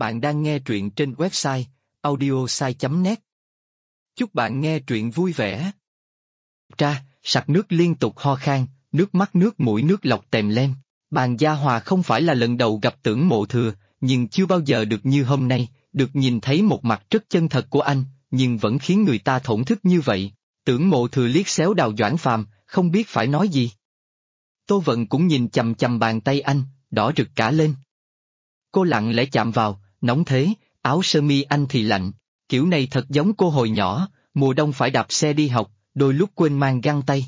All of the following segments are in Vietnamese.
Bạn đang nghe truyện trên website audiosai.net. Chúc bạn nghe truyện vui vẻ. Sặc nước liên tục ho khan, nước mắt nước mũi nước lọc tèm lem. Bàn Gia Hòa không phải là lần đầu gặp Tưởng Mộ Thừa, nhưng chưa bao giờ được như hôm nay, được nhìn thấy một mặt rất chân thật của anh, nhưng vẫn khiến người ta thổn thức như vậy. Tưởng Mộ Thừa liếc xéo Đào Doãn Phàm, không biết phải nói gì. Tô Vận cũng nhìn chằm chằm bàn tay anh, đỏ rực cả lên. Cô lặng lẽ chạm vào, nóng thế, áo sơ mi anh thì lạnh, kiểu này thật giống cô hồi nhỏ, mùa đông phải đạp xe đi học, đôi lúc quên mang găng tay.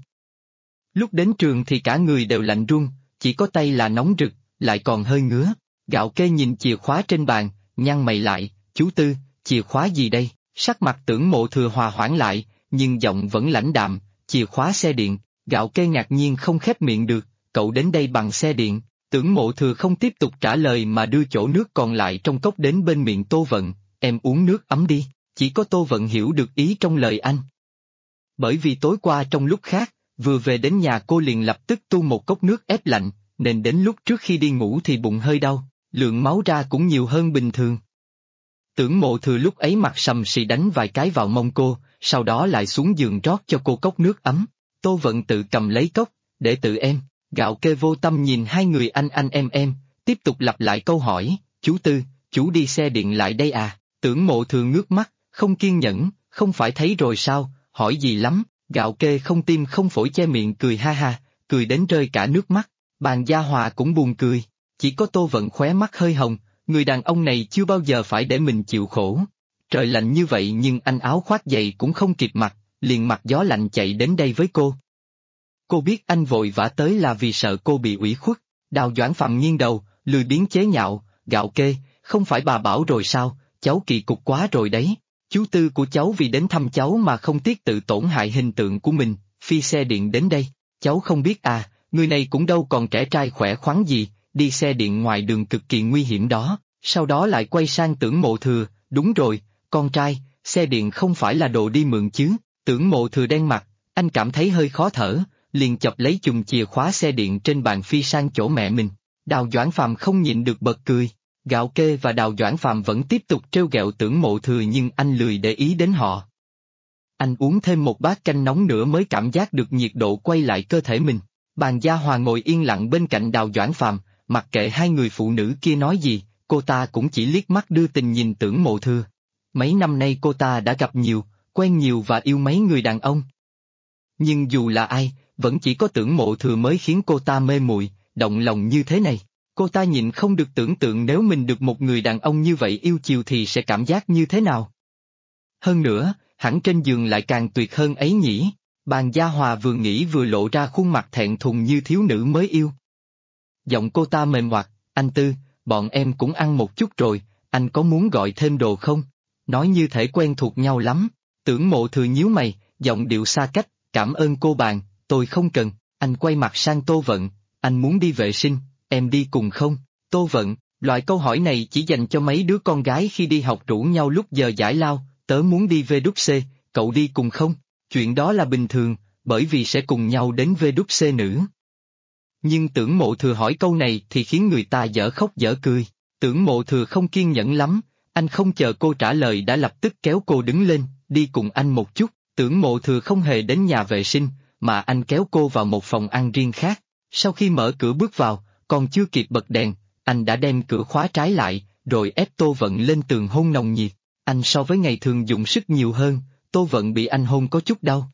Lúc đến trường thì cả người đều lạnh run, chỉ có tay là nóng rực, lại còn hơi ngứa. Gạo Kê nhìn chìa khóa trên bàn, nhăn mày lại, chú Tư, chìa khóa gì đây? Sắc mặt Tưởng Mộ Thừa hòa hoãn lại, nhưng giọng vẫn lãnh đạm, chìa khóa xe điện. Gạo Kê ngạc nhiên không khép miệng được, cậu đến đây bằng xe điện. Tưởng Mộ Thừa không tiếp tục trả lời mà đưa chỗ nước còn lại trong cốc đến bên miệng Tô Vận, em uống nước ấm đi. Chỉ có Tô Vận hiểu được ý trong lời anh. Bởi vì tối qua trong lúc khác, vừa về đến nhà cô liền lập tức tu một cốc nước ép lạnh, nên đến lúc trước khi đi ngủ thì bụng hơi đau, lượng máu ra cũng nhiều hơn bình thường. Tưởng Mộ Thừa lúc ấy mặt sầm sì đánh vài cái vào mông cô, sau đó lại xuống giường rót cho cô cốc nước ấm. Tô Vận tự cầm lấy cốc, để tự em. Gạo Kê vô tâm nhìn hai người anh em, tiếp tục lặp lại câu hỏi, chú Tư, chú đi xe điện lại đây à? Tưởng Mộ Thừa ngước mắt, không kiên nhẫn, không phải thấy rồi sao, hỏi gì lắm? Gạo Kê không tim không phổi che miệng cười ha ha, cười đến rơi cả nước mắt. Bàn Gia Hòa cũng buồn cười, chỉ có Tô Vận khóe mắt hơi hồng, người đàn ông này chưa bao giờ phải để mình chịu khổ. Trời lạnh như vậy nhưng anh áo khoác dày cũng không kịp mặc, liền mặc gió lạnh chạy đến đây với cô. Cô biết anh vội vã tới là vì sợ cô bị ủy khuất. Đào Doãn Phàm nghiêng đầu, lười biếng chế nhạo, Gạo Kê, không phải bà bảo rồi sao, cháu kỳ cục quá rồi đấy. Chú Tư của cháu vì đến thăm cháu mà không tiếc tự tổn hại hình tượng của mình, phi xe điện đến đây. Cháu không biết à, người này cũng đâu còn trẻ trai khỏe khoắn gì, đi xe điện ngoài đường cực kỳ nguy hiểm đó. Sau đó lại quay sang Tưởng Mộ Thừa, đúng rồi, con trai, xe điện không phải là đồ đi mượn chứ. Tưởng Mộ Thừa đen mặt, anh cảm thấy hơi khó thở, liền chọc lấy chùm chìa khóa xe điện trên bàn phi sang chỗ mẹ mình. Đào Doãn Phàm không nhịn được bật cười. Gạo Kê và Đào Doãn Phàm vẫn tiếp tục trêu ghẹo Tưởng Mộ Thừa nhưng anh lười để ý đến họ. Anh uống thêm một bát canh nóng nữa mới cảm giác được nhiệt độ quay lại cơ thể mình. Bàn Gia Hòa ngồi yên lặng bên cạnh Đào Doãn Phàm, mặc kệ hai người phụ nữ kia nói gì, cô ta cũng chỉ liếc mắt đưa tình nhìn Tưởng Mộ Thừa. Mấy năm nay cô ta đã gặp nhiều, quen nhiều và yêu mấy người đàn ông. Nhưng dù là ai, vẫn chỉ có Tưởng Mộ Thừa mới khiến cô ta mê muội, động lòng như thế này. Cô ta nhịn không được tưởng tượng nếu mình được một người đàn ông như vậy yêu chiều thì sẽ cảm giác như thế nào. Hơn nữa, hẳn trên giường lại càng tuyệt hơn ấy nhỉ. Bàn Gia Hòa vừa nghĩ vừa lộ ra khuôn mặt thẹn thùng như thiếu nữ mới yêu. Giọng cô ta mềm ngoặt, anh Tư, bọn em cũng ăn một chút rồi, anh có muốn gọi thêm đồ không? Nói như thể quen thuộc nhau lắm. Tưởng Mộ Thừa nhíu mày, giọng điệu xa cách, cảm ơn cô Bàn, tôi không cần. Anh quay mặt sang Tô Vận, anh muốn đi vệ sinh, em đi cùng không? Tô Vận, loại câu hỏi này chỉ dành cho mấy đứa con gái khi đi học rủ nhau lúc giờ giải lao, tớ muốn đi VWC, cậu đi cùng không? Chuyện đó là bình thường, bởi vì sẽ cùng nhau đến VWC nữ. Nhưng Tưởng Mộ Thừa hỏi câu này thì khiến người ta dở khóc dở cười. Tưởng Mộ Thừa không kiên nhẫn lắm, anh không chờ cô trả lời đã lập tức kéo cô đứng lên, đi cùng anh một chút. Tưởng Mộ Thừa không hề đến nhà vệ sinh, mà anh kéo cô vào một phòng ăn riêng khác. Sau khi mở cửa bước vào, còn chưa kịp bật đèn, anh đã đem cửa khóa trái lại, rồi ép Tô Vận lên tường hôn nồng nhiệt. Anh so với ngày thường dùng sức nhiều hơn, Tô Vận bị anh hôn có chút đau.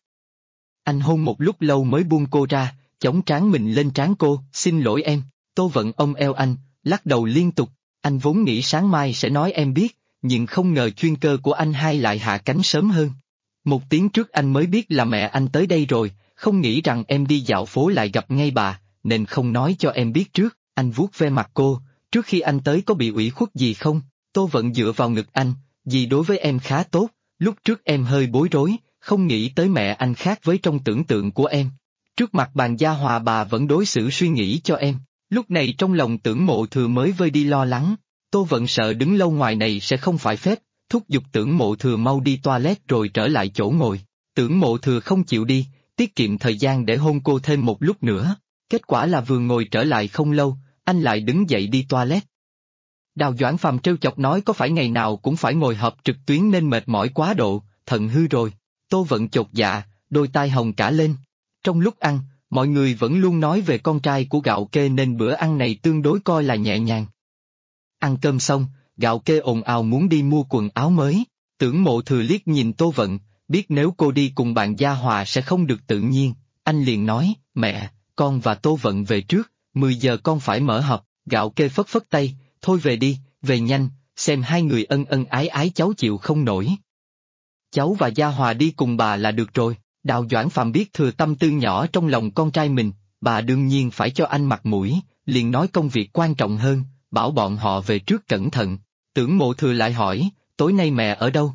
Anh hôn một lúc lâu mới buông cô ra, chống trán mình lên trán cô, xin lỗi em. Tô Vận ôm eo anh, lắc đầu liên tục. Anh vốn nghĩ sáng mai sẽ nói em biết, nhưng không ngờ chuyên cơ của anh hai lại hạ cánh sớm hơn. 1 tiếng trước anh mới biết là mẹ anh tới đây rồi, không nghĩ rằng em đi dạo phố lại gặp ngay bà, nên không nói cho em biết trước. Anh vuốt ve mặt cô, trước khi anh tới có bị ủy khuất gì không? Tô Vận dựa vào ngực anh, dì đối với em khá tốt, lúc trước em hơi bối rối, không nghĩ tới mẹ anh khác với trong tưởng tượng của em. Trước mặt Bàn Gia Hòa bà vẫn đối xử suy nghĩ cho em, lúc này trong lòng Tưởng Mộ Thừa mới vơi đi lo lắng. Tô Vận sợ đứng lâu ngoài này sẽ không phải phép, thúc giục Tưởng Mộ Thừa mau đi toilet rồi trở lại chỗ ngồi. Tưởng Mộ Thừa không chịu đi, tiết kiệm thời gian để hôn cô thêm một lúc nữa. Kết quả là vừa ngồi trở lại không lâu, anh lại đứng dậy đi toilet. Đào Doãn Phàm trêu chọc nói có phải ngày nào cũng phải ngồi họp trực tuyến nên mệt mỏi quá độ, thận hư rồi. Tô Vận chột dạ, đôi tai hồng cả lên. Trong lúc ăn, mọi người vẫn luôn nói về con trai của Gạo Kê nên bữa ăn này tương đối coi là nhẹ nhàng. Ăn cơm xong, Gạo Kê ồn ào muốn đi mua quần áo mới. Tưởng Mộ Thừa liếc nhìn Tô Vận, biết nếu cô đi cùng bạn Gia Hòa sẽ không được tự nhiên, anh liền nói, mẹ, con và Tô Vận về trước, 10 giờ con phải mở họp. Gạo Kê phất phất tay, thôi về đi, về nhanh, xem hai người ân ân ái ái cháu chịu không nổi. Cháu và Gia Hòa đi cùng bà là được rồi. Đào Doãn Phàm biết thừa tâm tư nhỏ trong lòng con trai mình, bà đương nhiên phải cho anh mặt mũi, liền nói công việc quan trọng hơn, bảo bọn họ về trước cẩn thận. Tưởng Mộ Thừa lại hỏi, tối nay mẹ ở đâu?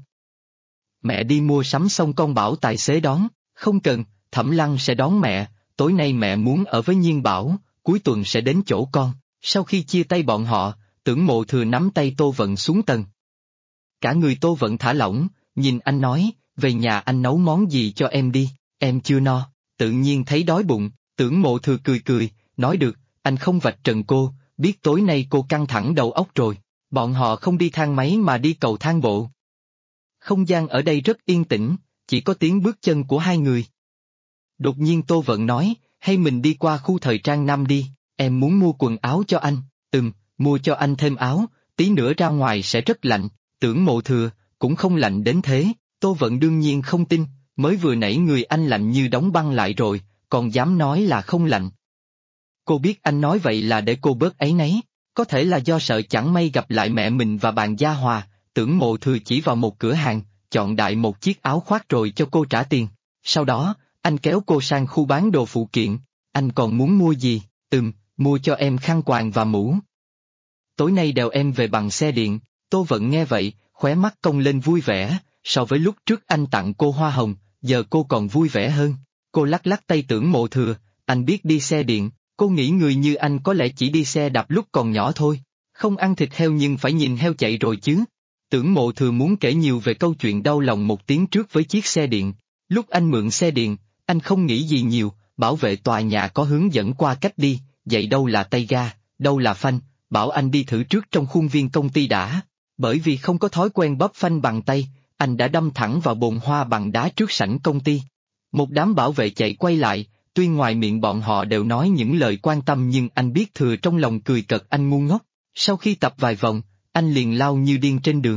Mẹ đi mua sắm xong con bảo tài xế đón, không cần, Thẩm Lăng sẽ đón mẹ, tối nay mẹ muốn ở với Nhiên Bảo, cuối tuần sẽ đến chỗ con. Sau khi chia tay bọn họ, Tưởng Mộ Thừa nắm tay Tô Vận xuống tầng. Cả người Tô Vận thả lỏng, nhìn anh nói, về nhà anh nấu món gì cho em đi, em chưa no, tự nhiên thấy đói bụng. Tưởng Mộ Thừa cười cười, nói được, anh không vạch trần cô, biết tối nay cô căng thẳng đầu óc rồi. Bọn họ không đi thang máy mà đi cầu thang bộ. Không gian ở đây rất yên tĩnh, chỉ có tiếng bước chân của hai người. Đột nhiên Tô Vận nói, hay mình đi qua khu thời trang Nam đi, em muốn mua quần áo cho anh. Mua cho anh thêm áo, tí nữa ra ngoài sẽ rất lạnh. Tưởng Mộ Thừa, cũng không lạnh đến thế. Tô Vận đương nhiên không tin, mới vừa nãy người anh lạnh như đóng băng lại rồi, còn dám nói là không lạnh. Cô biết anh nói vậy là để cô bớt áy náy, có thể là do sợ chẳng may gặp lại mẹ mình và bạn Gia Hòa. Tưởng Mộ Thừa chỉ vào một cửa hàng, chọn đại một chiếc áo khoác rồi cho cô trả tiền. Sau đó, anh kéo cô sang khu bán đồ phụ kiện. Anh còn muốn mua gì? Mua cho em khăn quàng và mũ. Tối nay đèo em về bằng xe điện. Tô Vận nghe vậy, khóe mắt cong lên vui vẻ, so với lúc trước anh tặng cô hoa hồng, giờ cô còn vui vẻ hơn. Cô lắc lắc tay Tưởng Mộ Thừa, anh biết đi xe điện, cô nghĩ người như anh có lẽ chỉ đi xe đạp lúc còn nhỏ thôi, không ăn thịt heo nhưng phải nhìn heo chạy rồi chứ. Tưởng Mộ Thừa muốn kể nhiều về câu chuyện đau lòng một tiếng trước với chiếc xe điện. Lúc anh mượn xe điện, anh không nghĩ gì nhiều, bảo vệ tòa nhà có hướng dẫn qua cách đi, dạy đâu là tay ga, đâu là phanh, bảo anh đi thử trước trong khuôn viên công ty đã. Bởi vì không có thói quen bóp phanh bằng tay, anh đã đâm thẳng vào bồn hoa bằng đá trước sảnh công ty. Một đám bảo vệ chạy quay lại, tuy ngoài miệng bọn họ đều nói những lời quan tâm nhưng anh biết thừa trong lòng cười cợt anh ngu ngốc. Sau khi tập vài vòng, anh liền lao như điên trên đường.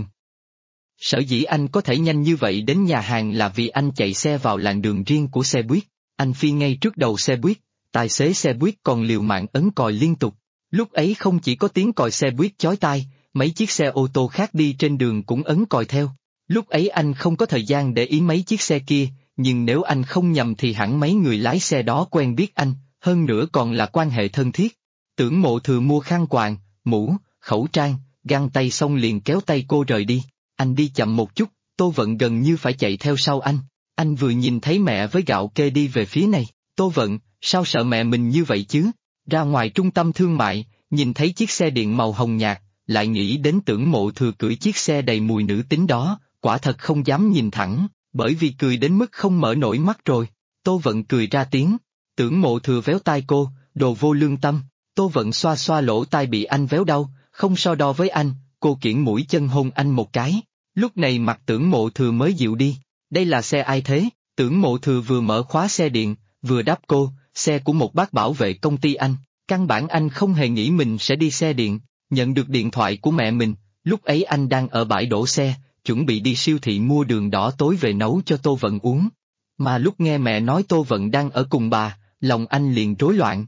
Sở dĩ anh có thể nhanh như vậy đến nhà hàng là vì anh chạy xe vào làn đường riêng của xe buýt. Anh phi ngay trước đầu xe buýt, tài xế xe buýt còn liều mạng ấn còi liên tục. Lúc ấy không chỉ có tiếng còi xe buýt chói tai, mấy chiếc xe ô tô khác đi trên đường cũng ấn còi theo. Lúc ấy anh không có thời gian để ý mấy chiếc xe kia, nhưng nếu anh không nhầm thì hẳn mấy người lái xe đó quen biết anh, hơn nữa còn là quan hệ thân thiết. Tưởng Mộ Thừa mua khăn quàng, mũ, khẩu trang, găng tay xong liền kéo tay cô rời đi. Anh đi chậm một chút, Tô Vận gần như phải chạy theo sau anh. Anh vừa nhìn thấy mẹ với Gạo Kê đi về phía này. Tô Vận, sao sợ mẹ mình như vậy chứ? Ra ngoài trung tâm thương mại, nhìn thấy chiếc xe điện màu hồng nhạt, lại nghĩ đến Tưởng Mộ Thừa cưỡi chiếc xe đầy mùi nữ tính đó, quả thật không dám nhìn thẳng, bởi vì cười đến mức không mở nổi mắt rồi. Tô Vận cười ra tiếng. Tưởng Mộ Thừa véo tai cô, đồ vô lương tâm. Tô Vận xoa xoa lỗ tai bị anh véo đau, không so đo với anh, cô kiễng mũi chân hôn anh một cái. Lúc này mặt Tưởng Mộ Thừa mới dịu đi. Đây là xe ai thế? Tưởng Mộ Thừa vừa mở khóa xe điện, vừa đáp cô, xe của một bác bảo vệ công ty anh. Căn bản anh không hề nghĩ mình sẽ đi xe điện. Nhận được điện thoại của mẹ mình, lúc ấy anh đang ở bãi đổ xe, chuẩn bị đi siêu thị mua đường đỏ tối về nấu cho Tô Vận uống. Mà lúc nghe mẹ nói Tô Vận đang ở cùng bà, lòng anh liền rối loạn.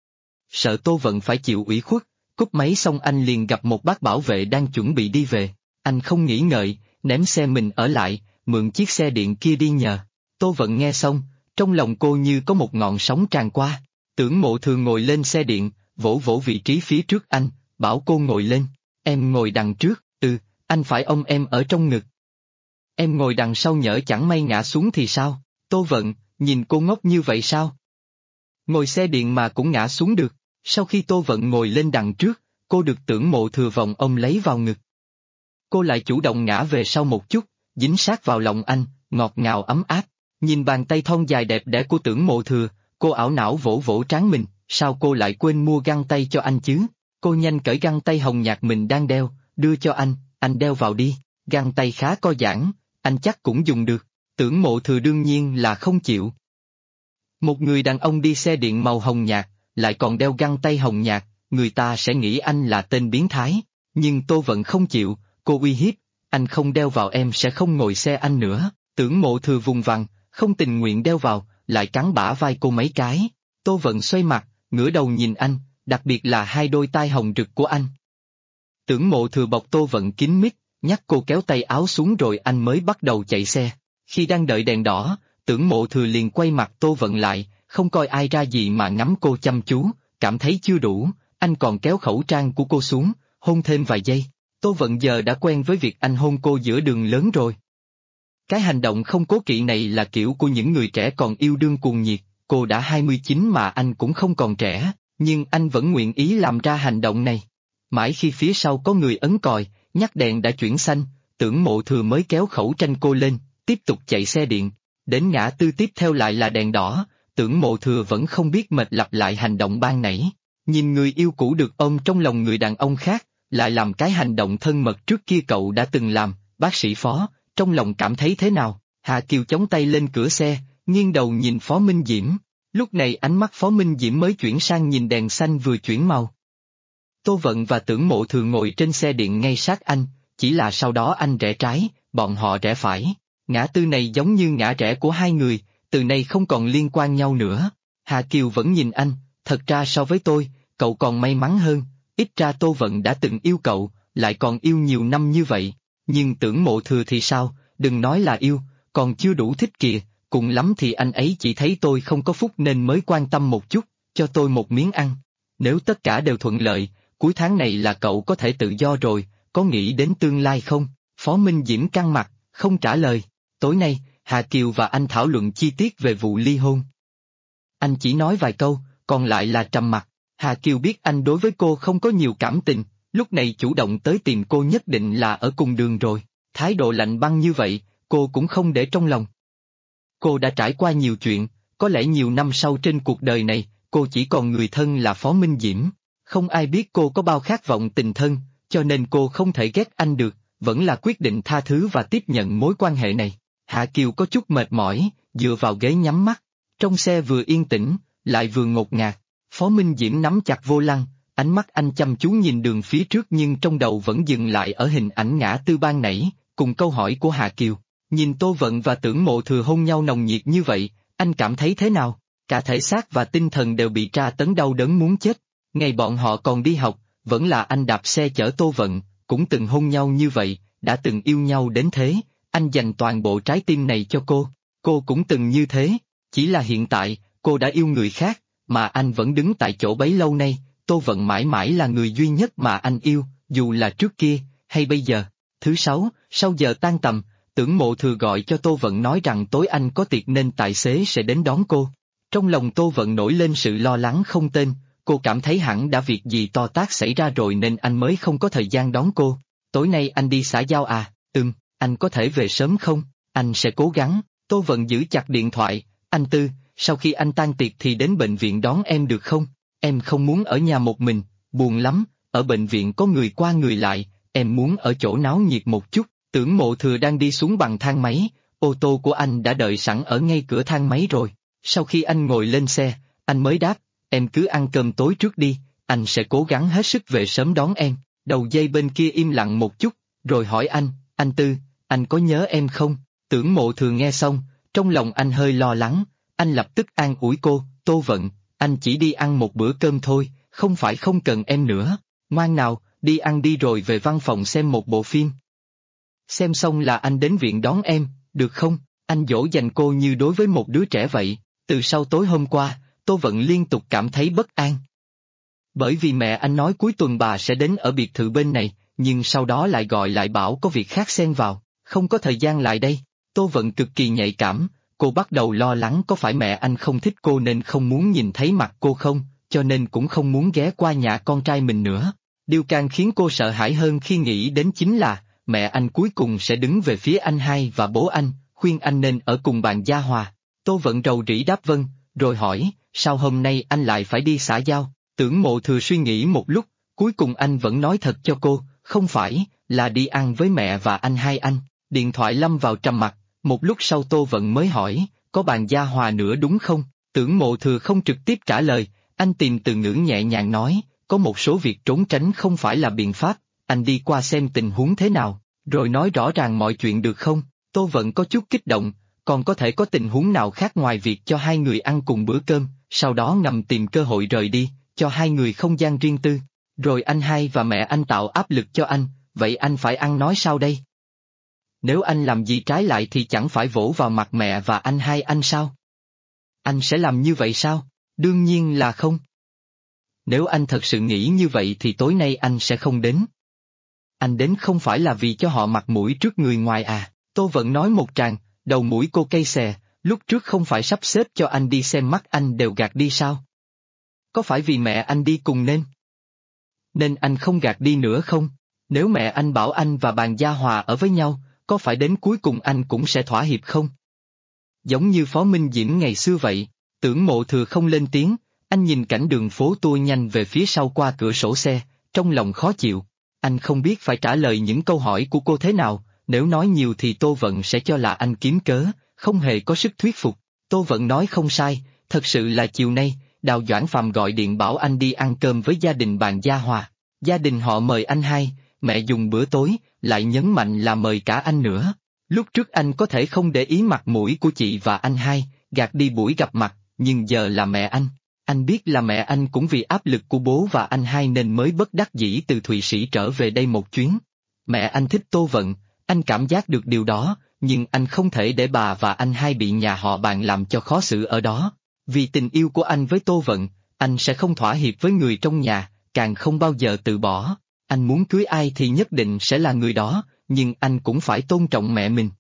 Sợ Tô Vận phải chịu ủy khuất, cúp máy xong anh liền gặp một bác bảo vệ đang chuẩn bị đi về. Anh không nghĩ ngợi, ném xe mình ở lại, mượn chiếc xe điện kia đi nhờ. Tô Vận nghe xong, trong lòng cô như có một ngọn sóng tràn qua. Tưởng Mộ Thừa ngồi lên xe điện, vỗ vỗ vị trí phía trước anh, bảo cô ngồi lên. Em ngồi đằng trước, anh phải ôm em ở trong ngực. Em ngồi đằng sau nhỡ chẳng may ngã xuống thì sao? Tô Vận, nhìn cô ngốc như vậy sao? Ngồi xe điện mà cũng ngã xuống được. Sau khi Tô Vận ngồi lên đằng trước, cô được Tưởng Mộ Thừa vòng ôm lấy vào ngực. Cô lại chủ động ngã về sau một chút, dính sát vào lòng anh, ngọt ngào ấm áp. Nhìn bàn tay thon dài đẹp đẽ của Tưởng Mộ Thừa, cô ảo não vỗ vỗ trán mình, sao cô lại quên mua găng tay cho anh chứ? Cô nhanh cởi găng tay hồng nhạt mình đang đeo, đưa cho anh đeo vào đi, găng tay khá co giãn, anh chắc cũng dùng được. Tưởng Mộ Thừa đương nhiên là không chịu. Một người đàn ông đi xe điện màu hồng nhạt, lại còn đeo găng tay hồng nhạt, người ta sẽ nghĩ anh là tên biến thái, nhưng Tô Vận không chịu, cô uy hiếp, anh không đeo vào em sẽ không ngồi xe anh nữa. Tưởng Mộ Thừa vùng vằng, không tình nguyện đeo vào, lại cắn bả vai cô mấy cái. Tô Vận xoay mặt, ngửa đầu nhìn anh, đặc biệt là hai đôi tai hồng rực của anh. Tưởng Mộ Thừa bọc Tô Vận kín mít, nhắc cô kéo tay áo xuống rồi anh mới bắt đầu chạy xe. Khi đang đợi đèn đỏ, Tưởng Mộ Thừa liền quay mặt Tô Vận lại, không coi ai ra gì mà ngắm cô chăm chú, cảm thấy chưa đủ, anh còn kéo khẩu trang của cô xuống, hôn thêm vài giây. Tô Vận giờ đã quen với việc anh hôn cô giữa đường lớn rồi. Cái hành động không cố kỵ này là kiểu của những người trẻ còn yêu đương cuồng nhiệt, cô đã 29 mà anh cũng không còn trẻ, nhưng anh vẫn nguyện ý làm ra hành động này. Mãi khi phía sau có người ấn còi, nhắc đèn đã chuyển xanh, Tưởng Mộ Thừa mới kéo khẩu tranh cô lên, tiếp tục chạy xe điện. Đến ngã tư tiếp theo lại là đèn đỏ, Tưởng Mộ Thừa vẫn không biết mệt lặp lại hành động ban nãy. Nhìn người yêu cũ được ôm trong lòng người đàn ông khác, lại làm cái hành động thân mật trước kia cậu đã từng làm, bác sĩ Phó, trong lòng cảm thấy thế nào? Hà Kiều chống tay lên cửa xe, nghiêng đầu nhìn Phó Minh Diễm. Lúc này ánh mắt Phó Minh Diễm mới chuyển sang nhìn đèn xanh vừa chuyển màu. Tô Vận và Tưởng Mộ Thừa ngồi trên xe điện ngay sát anh, chỉ là sau đó anh rẽ trái, bọn họ rẽ phải. Ngã tư này giống như ngã rẽ của hai người, từ nay không còn liên quan nhau nữa. Hà Kiều vẫn nhìn anh, thật ra so với tôi, cậu còn may mắn hơn, ít ra Tô Vận đã từng yêu cậu, lại còn yêu nhiều năm như vậy. Nhưng Tưởng Mộ Thừa thì sao, đừng nói là yêu, còn chưa đủ thích kìa, cùng lắm thì anh ấy chỉ thấy tôi không có phúc nên mới quan tâm một chút, cho tôi một miếng ăn. Nếu tất cả đều thuận lợi, cuối tháng này là cậu có thể tự do rồi, có nghĩ đến tương lai không? Phó Minh Diễm căng mặt, không trả lời. Tối nay, Hà Kiều và anh thảo luận chi tiết về vụ ly hôn. Anh chỉ nói vài câu, còn lại là trầm mặc. Hà Kiều biết anh đối với cô không có nhiều cảm tình, lúc này chủ động tới tìm cô nhất định là ở cùng đường rồi. Thái độ lạnh băng như vậy, cô cũng không để trong lòng. Cô đã trải qua nhiều chuyện, có lẽ nhiều năm sau trên cuộc đời này, cô chỉ còn người thân là Phó Minh Diễm. Không ai biết cô có bao khát vọng tình thân, cho nên cô không thể ghét anh được, vẫn là quyết định tha thứ và tiếp nhận mối quan hệ này. Hạ Kiều có chút mệt mỏi, dựa vào ghế nhắm mắt. Trong xe vừa yên tĩnh, lại vừa ngột ngạt. Phó Minh Diễm nắm chặt vô lăng, ánh mắt anh chăm chú nhìn đường phía trước nhưng trong đầu vẫn dừng lại ở hình ảnh ngã tư ban nãy, cùng câu hỏi của Hạ Kiều. Nhìn Tô Vận và Tưởng Mộ Thừa hôn nhau nồng nhiệt như vậy, anh cảm thấy thế nào? Cả thể xác và tinh thần đều bị tra tấn đau đớn muốn chết. Ngày bọn họ còn đi học, vẫn là anh đạp xe chở Tô Vận, cũng từng hôn nhau như vậy, đã từng yêu nhau đến thế, anh dành toàn bộ trái tim này cho cô cũng từng như thế, chỉ là hiện tại, cô đã yêu người khác, mà anh vẫn đứng tại chỗ bấy lâu nay, Tô Vận mãi mãi là người duy nhất mà anh yêu, dù là trước kia, hay bây giờ. Thứ sáu, sau giờ tan tầm, Tưởng Mộ Thừa gọi cho Tô Vận nói rằng tối anh có tiệc nên tài xế sẽ đến đón cô. Trong lòng Tô Vận nổi lên sự lo lắng không tên, cô cảm thấy hẳn đã việc gì to tát xảy ra rồi nên anh mới không có thời gian đón cô. Tối nay anh đi xã giao à? Anh có thể về sớm không? Anh sẽ cố gắng. Tô Vận giữ chặt điện thoại, anh Tư, sau khi anh tan tiệc thì đến bệnh viện đón em được không? Em không muốn ở nhà một mình, buồn lắm, ở bệnh viện có người qua người lại, em muốn ở chỗ náo nhiệt một chút. Tưởng Mộ Thừa đang đi xuống bằng thang máy, ô tô của anh đã đợi sẵn ở ngay cửa thang máy rồi. Sau khi anh ngồi lên xe, anh mới đáp, em cứ ăn cơm tối trước đi, anh sẽ cố gắng hết sức về sớm đón em. Đầu dây bên kia im lặng một chút, rồi hỏi anh Tư, anh có nhớ em không? Tưởng Mộ Thừa nghe xong, trong lòng anh hơi lo lắng, anh lập tức an ủi cô, Tô Vận, anh chỉ đi ăn một bữa cơm thôi, không phải không cần em nữa. Ngoan nào, đi ăn đi rồi về văn phòng xem một bộ phim. Xem xong là anh đến viện đón em, được không? Anh dỗ dành cô như đối với một đứa trẻ vậy. Từ sau tối hôm qua, Tô Vận liên tục cảm thấy bất an. Bởi vì mẹ anh nói cuối tuần bà sẽ đến ở biệt thự bên này, nhưng sau đó lại gọi lại bảo có việc khác xen vào, không có thời gian lại đây. Tô Vận cực kỳ nhạy cảm, cô bắt đầu lo lắng có phải mẹ anh không thích cô nên không muốn nhìn thấy mặt cô không, cho nên cũng không muốn ghé qua nhà con trai mình nữa. Điều càng khiến cô sợ hãi hơn khi nghĩ đến chính là, mẹ anh cuối cùng sẽ đứng về phía anh hai và bố anh, khuyên anh nên ở cùng bạn gia hòa. Tô Vận rầu rĩ đáp vâng, rồi hỏi, sao hôm nay anh lại phải đi xã giao? Tưởng Mộ Thừa suy nghĩ một lúc, cuối cùng anh vẫn nói thật cho cô, không phải, là đi ăn với mẹ và anh hai anh. Điện thoại lâm vào trầm mặc, một lúc sau Tô Vận mới hỏi, có bàn gia hòa nữa đúng không? Tưởng Mộ Thừa không trực tiếp trả lời, anh tìm từ ngữ nhẹ nhàng nói, có một số việc trốn tránh không phải là biện pháp, anh đi qua xem tình huống thế nào, rồi nói rõ ràng mọi chuyện được không? Tô Vận có chút kích động, còn có thể có tình huống nào khác ngoài việc cho hai người ăn cùng bữa cơm, sau đó ngầm tìm cơ hội rời đi, cho hai người không gian riêng tư. Rồi anh hai và mẹ anh tạo áp lực cho anh, vậy anh phải ăn nói sao đây? Nếu anh làm gì trái lại thì chẳng phải vỗ vào mặt mẹ và anh hai anh sao? Anh sẽ làm như vậy sao? Đương nhiên là không. Nếu anh thật sự nghĩ như vậy thì tối nay anh sẽ không đến. Anh đến không phải là vì cho họ mặt mũi trước người ngoài à? Tô Vận nói một tràng, đầu mũi cô cay xè, lúc trước không phải sắp xếp cho anh đi xem mắt anh đều gạt đi sao? Có phải vì mẹ anh đi cùng nên anh không gạt đi nữa không? Nếu mẹ anh bảo anh và bàn gia hòa ở với nhau, có phải đến cuối cùng anh cũng sẽ thỏa hiệp không? Giống như Phó Minh Diễm ngày xưa vậy. Tưởng Mộ Thừa không lên tiếng, anh nhìn cảnh đường phố tua nhanh về phía sau qua cửa sổ xe, trong lòng khó chịu. Anh không biết phải trả lời những câu hỏi của cô thế nào, nếu nói nhiều thì Tô Vận sẽ cho là anh kiếm cớ, không hề có sức thuyết phục. Tô Vận nói không sai, thật sự là chiều nay, Đào Doãn Phàm gọi điện bảo anh đi ăn cơm với gia đình bàn gia hòa. Gia đình họ mời anh hai, mẹ dùng bữa tối, lại nhấn mạnh là mời cả anh nữa. Lúc trước anh có thể không để ý mặt mũi của chị và anh hai, gạt đi buổi gặp mặt, nhưng giờ là mẹ anh biết là mẹ anh cũng vì áp lực của bố và anh hai nên mới bất đắc dĩ từ Thụy Sĩ trở về đây một chuyến. Mẹ anh thích Tô Vận, anh cảm giác được điều đó, nhưng anh không thể để bà và anh hai bị nhà họ bàn làm cho khó xử ở đó. Vì tình yêu của anh với Tô Vận, anh sẽ không thỏa hiệp với người trong nhà, càng không bao giờ từ bỏ. Anh muốn cưới ai thì nhất định sẽ là người đó, nhưng anh cũng phải tôn trọng mẹ mình.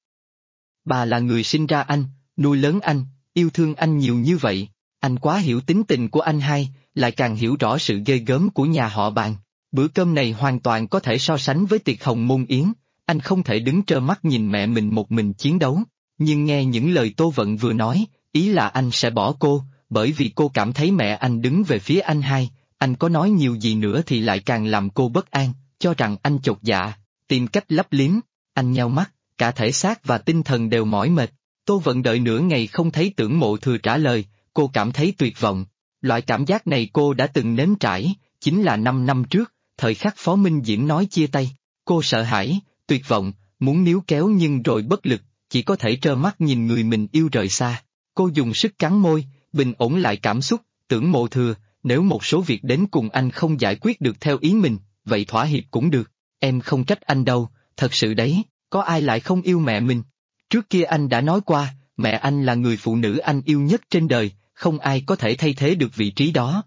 Bà là người sinh ra anh, nuôi lớn anh, yêu thương anh nhiều như vậy. Anh quá hiểu tính tình của anh hai, lại càng hiểu rõ sự ghê gớm của nhà họ bàn. Bữa cơm này hoàn toàn có thể so sánh với tiệc hồng môn yến, anh không thể đứng trơ mắt nhìn mẹ mình một mình chiến đấu. Nhưng nghe những lời Tô Vận vừa nói, ý là anh sẽ bỏ cô, bởi vì cô cảm thấy mẹ anh đứng về phía anh hai, anh có nói nhiều gì nữa thì lại càng làm cô bất an, cho rằng anh chột dạ, tìm cách lấp liếm. Anh nheo mắt, cả thể xác và tinh thần đều mỏi mệt. Tô Vận đợi nửa ngày không thấy Tưởng Mộ Thừa trả lời, cô cảm thấy tuyệt vọng. Loại cảm giác này cô đã từng nếm trải, chính là 5 năm trước, thời khắc Phó Minh Diễm nói chia tay. Cô sợ hãi, tuyệt vọng, muốn níu kéo nhưng rồi bất lực, chỉ có thể trơ mắt nhìn người mình yêu rời xa. Cô dùng sức cắn môi, bình ổn lại cảm xúc. Tưởng Mộ Thừa, nếu một số việc đến cùng anh không giải quyết được theo ý mình, vậy thỏa hiệp cũng được. Em không trách anh đâu, thật sự đấy, có ai lại không yêu mẹ mình? Trước kia anh đã nói qua, mẹ anh là người phụ nữ anh yêu nhất trên đời, không ai có thể thay thế được vị trí đó.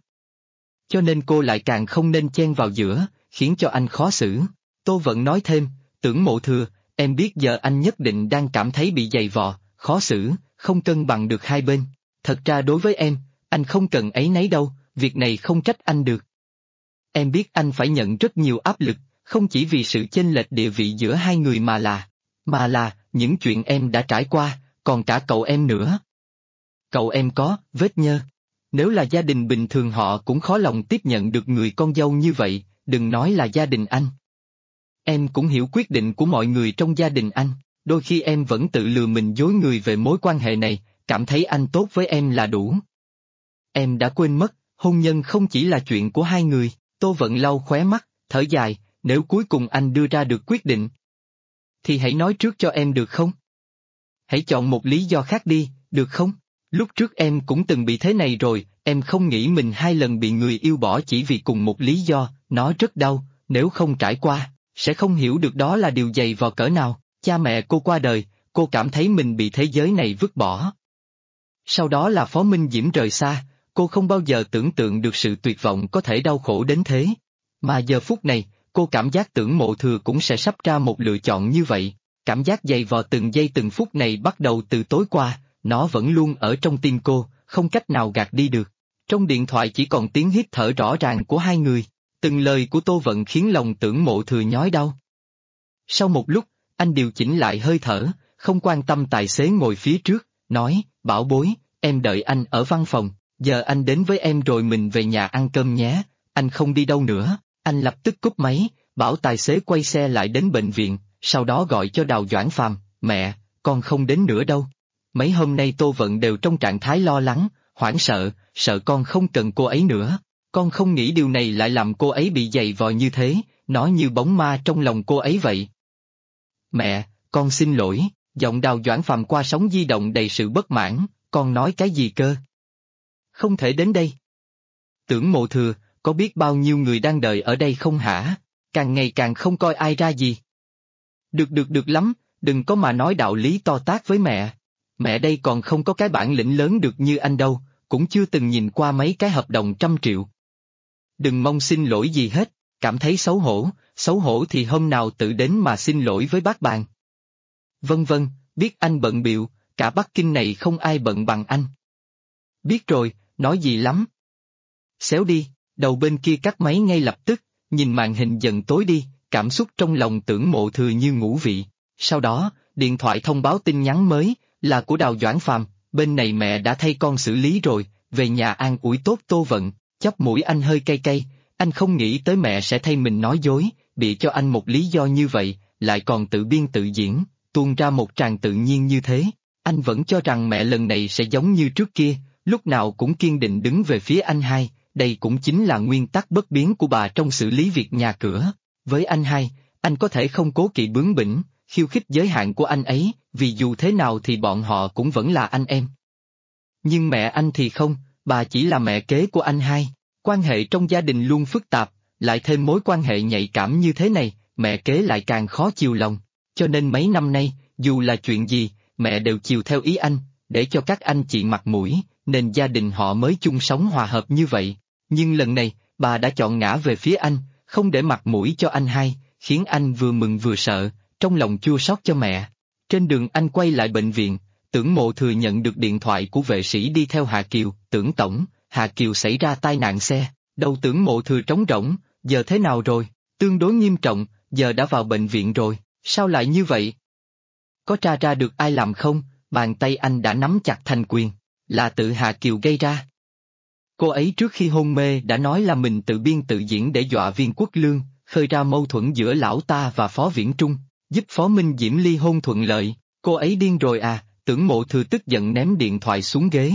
Cho nên cô lại càng không nên chen vào giữa, khiến cho anh khó xử. Tô Vận nói thêm, Tưởng Mộ Thừa, em biết giờ anh nhất định đang cảm thấy bị dày vò, khó xử, không cân bằng được hai bên. Thật ra đối với em, anh không cần áy náy đâu, việc này không trách anh được. Em biết anh phải nhận rất nhiều áp lực, không chỉ vì sự chênh lệch địa vị giữa hai người mà là những chuyện em đã trải qua, còn cả cậu em nữa. Cậu em có vết nhơ. Nếu là gia đình bình thường họ cũng khó lòng tiếp nhận được người con dâu như vậy, đừng nói là gia đình anh. Em cũng hiểu quyết định của mọi người trong gia đình anh, đôi khi em vẫn tự lừa mình dối người về mối quan hệ này, cảm thấy anh tốt với em là đủ. Em đã quên mất, hôn nhân không chỉ là chuyện của hai người. Tô Vận lau khóe mắt, thở dài, nếu cuối cùng anh đưa ra được quyết định, thì hãy nói trước cho em được không? Hãy chọn một lý do khác đi, được không? Lúc trước em cũng từng bị thế này rồi, em không nghĩ mình 2 lần bị người yêu bỏ chỉ vì cùng một lý do, nó rất đau, nếu không trải qua, sẽ không hiểu được đó là điều dày vò cỡ nào. Cha mẹ cô qua đời, cô cảm thấy mình bị thế giới này vứt bỏ. Sau đó là Phó Minh Diễm rời xa, cô không bao giờ tưởng tượng được sự tuyệt vọng có thể đau khổ đến thế. Mà giờ phút này, cô cảm giác Tưởng Mộ Thừa cũng sẽ sắp ra một lựa chọn như vậy. Cảm giác dày vò từng giây từng phút này bắt đầu từ tối qua, nó vẫn luôn ở trong tim cô, không cách nào gạt đi được. Trong điện thoại chỉ còn tiếng hít thở rõ ràng của hai người, từng lời của Tô Vận khiến lòng Tưởng Mộ Thừa nhói đau. Sau một lúc, anh điều chỉnh lại hơi thở, không quan tâm tài xế ngồi phía trước, nói, bảo bối, em đợi anh ở văn phòng, giờ anh đến với em rồi mình về nhà ăn cơm nhé, anh không đi đâu nữa. Anh lập tức cúp máy, bảo tài xế quay xe lại đến bệnh viện, sau đó gọi cho Đào Doãn Phàm, mẹ, con không đến nữa đâu. Mấy hôm nay Tô Vận đều trong trạng thái lo lắng, hoảng sợ, sợ con không cần cô ấy nữa. Con không nghĩ điều này lại làm cô ấy bị dày vò như thế, nó như bóng ma trong lòng cô ấy vậy. Mẹ, con xin lỗi, giọng Đào Doãn Phàm qua sóng di động đầy sự bất mãn, con nói cái gì cơ? Không thể đến đây. Tưởng Mộ Thừa, có biết bao nhiêu người đang đợi ở đây không hả? Càng ngày càng không coi ai ra gì. Được lắm, đừng có mà nói đạo lý to tát với mẹ. Mẹ đây còn không có cái bản lĩnh lớn được như anh đâu, cũng chưa từng nhìn qua mấy cái hợp đồng 100 triệu. Đừng mong xin lỗi gì hết, cảm thấy xấu hổ thì hôm nào tự đến mà xin lỗi với bác Bàn. Vâng, biết anh bận bịu, cả Bắc Kinh này không ai bận bằng anh. Biết rồi, nói gì lắm. Xéo đi, đầu bên kia cắt máy ngay lập tức, nhìn màn hình dần tối đi, cảm xúc trong lòng Tưởng Mộ Thừa như ngũ vị. Sau đó, điện thoại thông báo tin nhắn mới, là của Đào Doãn Phàm, bên này mẹ đã thay con xử lý rồi, về nhà an ủi tốt Tô Vận, chóp mũi anh hơi cay cay, anh không nghĩ tới mẹ sẽ thay mình nói dối, bịa cho anh một lý do như vậy, lại còn tự biên tự diễn, tuôn ra một tràng tự nhiên như thế. Anh vẫn cho rằng mẹ lần này sẽ giống như trước kia, lúc nào cũng kiên định đứng về phía anh hai, đây cũng chính là nguyên tắc bất biến của bà trong xử lý việc nhà cửa. Với anh hai, anh có thể không cố kỵ bướng bỉnh, khiêu khích giới hạn của anh ấy, vì dù thế nào thì bọn họ cũng vẫn là anh em. Nhưng mẹ anh thì không, bà chỉ là mẹ kế của anh hai, quan hệ trong gia đình luôn phức tạp, lại thêm mối quan hệ nhạy cảm như thế này, mẹ kế lại càng khó chiều lòng, cho nên mấy năm nay, dù là chuyện gì, mẹ đều chiều theo ý anh, để cho các anh chị mặt mũi, nên gia đình họ mới chung sống hòa hợp như vậy. Nhưng lần này, bà đã chọn ngã về phía anh, không để mặt mũi cho anh hai, khiến anh vừa mừng vừa sợ, trong lòng chua xót cho mẹ. Trên đường anh quay lại bệnh viện, Tưởng Mộ Thừa nhận được điện thoại của vệ sĩ đi theo Hà Kiều, Tưởng tổng, Hà Kiều xảy ra tai nạn xe, đầu Tưởng Mộ Thừa trống rỗng, giờ thế nào rồi? Tương đối nghiêm trọng, giờ đã vào bệnh viện rồi, sao lại như vậy? Có tra ra được ai làm không? Bàn tay anh đã nắm chặt thành quyền, là tự Hà Kiều gây ra. Cô ấy trước khi hôn mê đã nói là mình tự biên tự diễn để dọa Viên Quốc Lương, khơi ra mâu thuẫn giữa lão ta và Phó Viễn Trung, giúp Phó Minh Diễm ly hôn thuận lợi. Cô ấy điên rồi à? Tưởng Mộ Thừa tức giận ném điện thoại xuống ghế.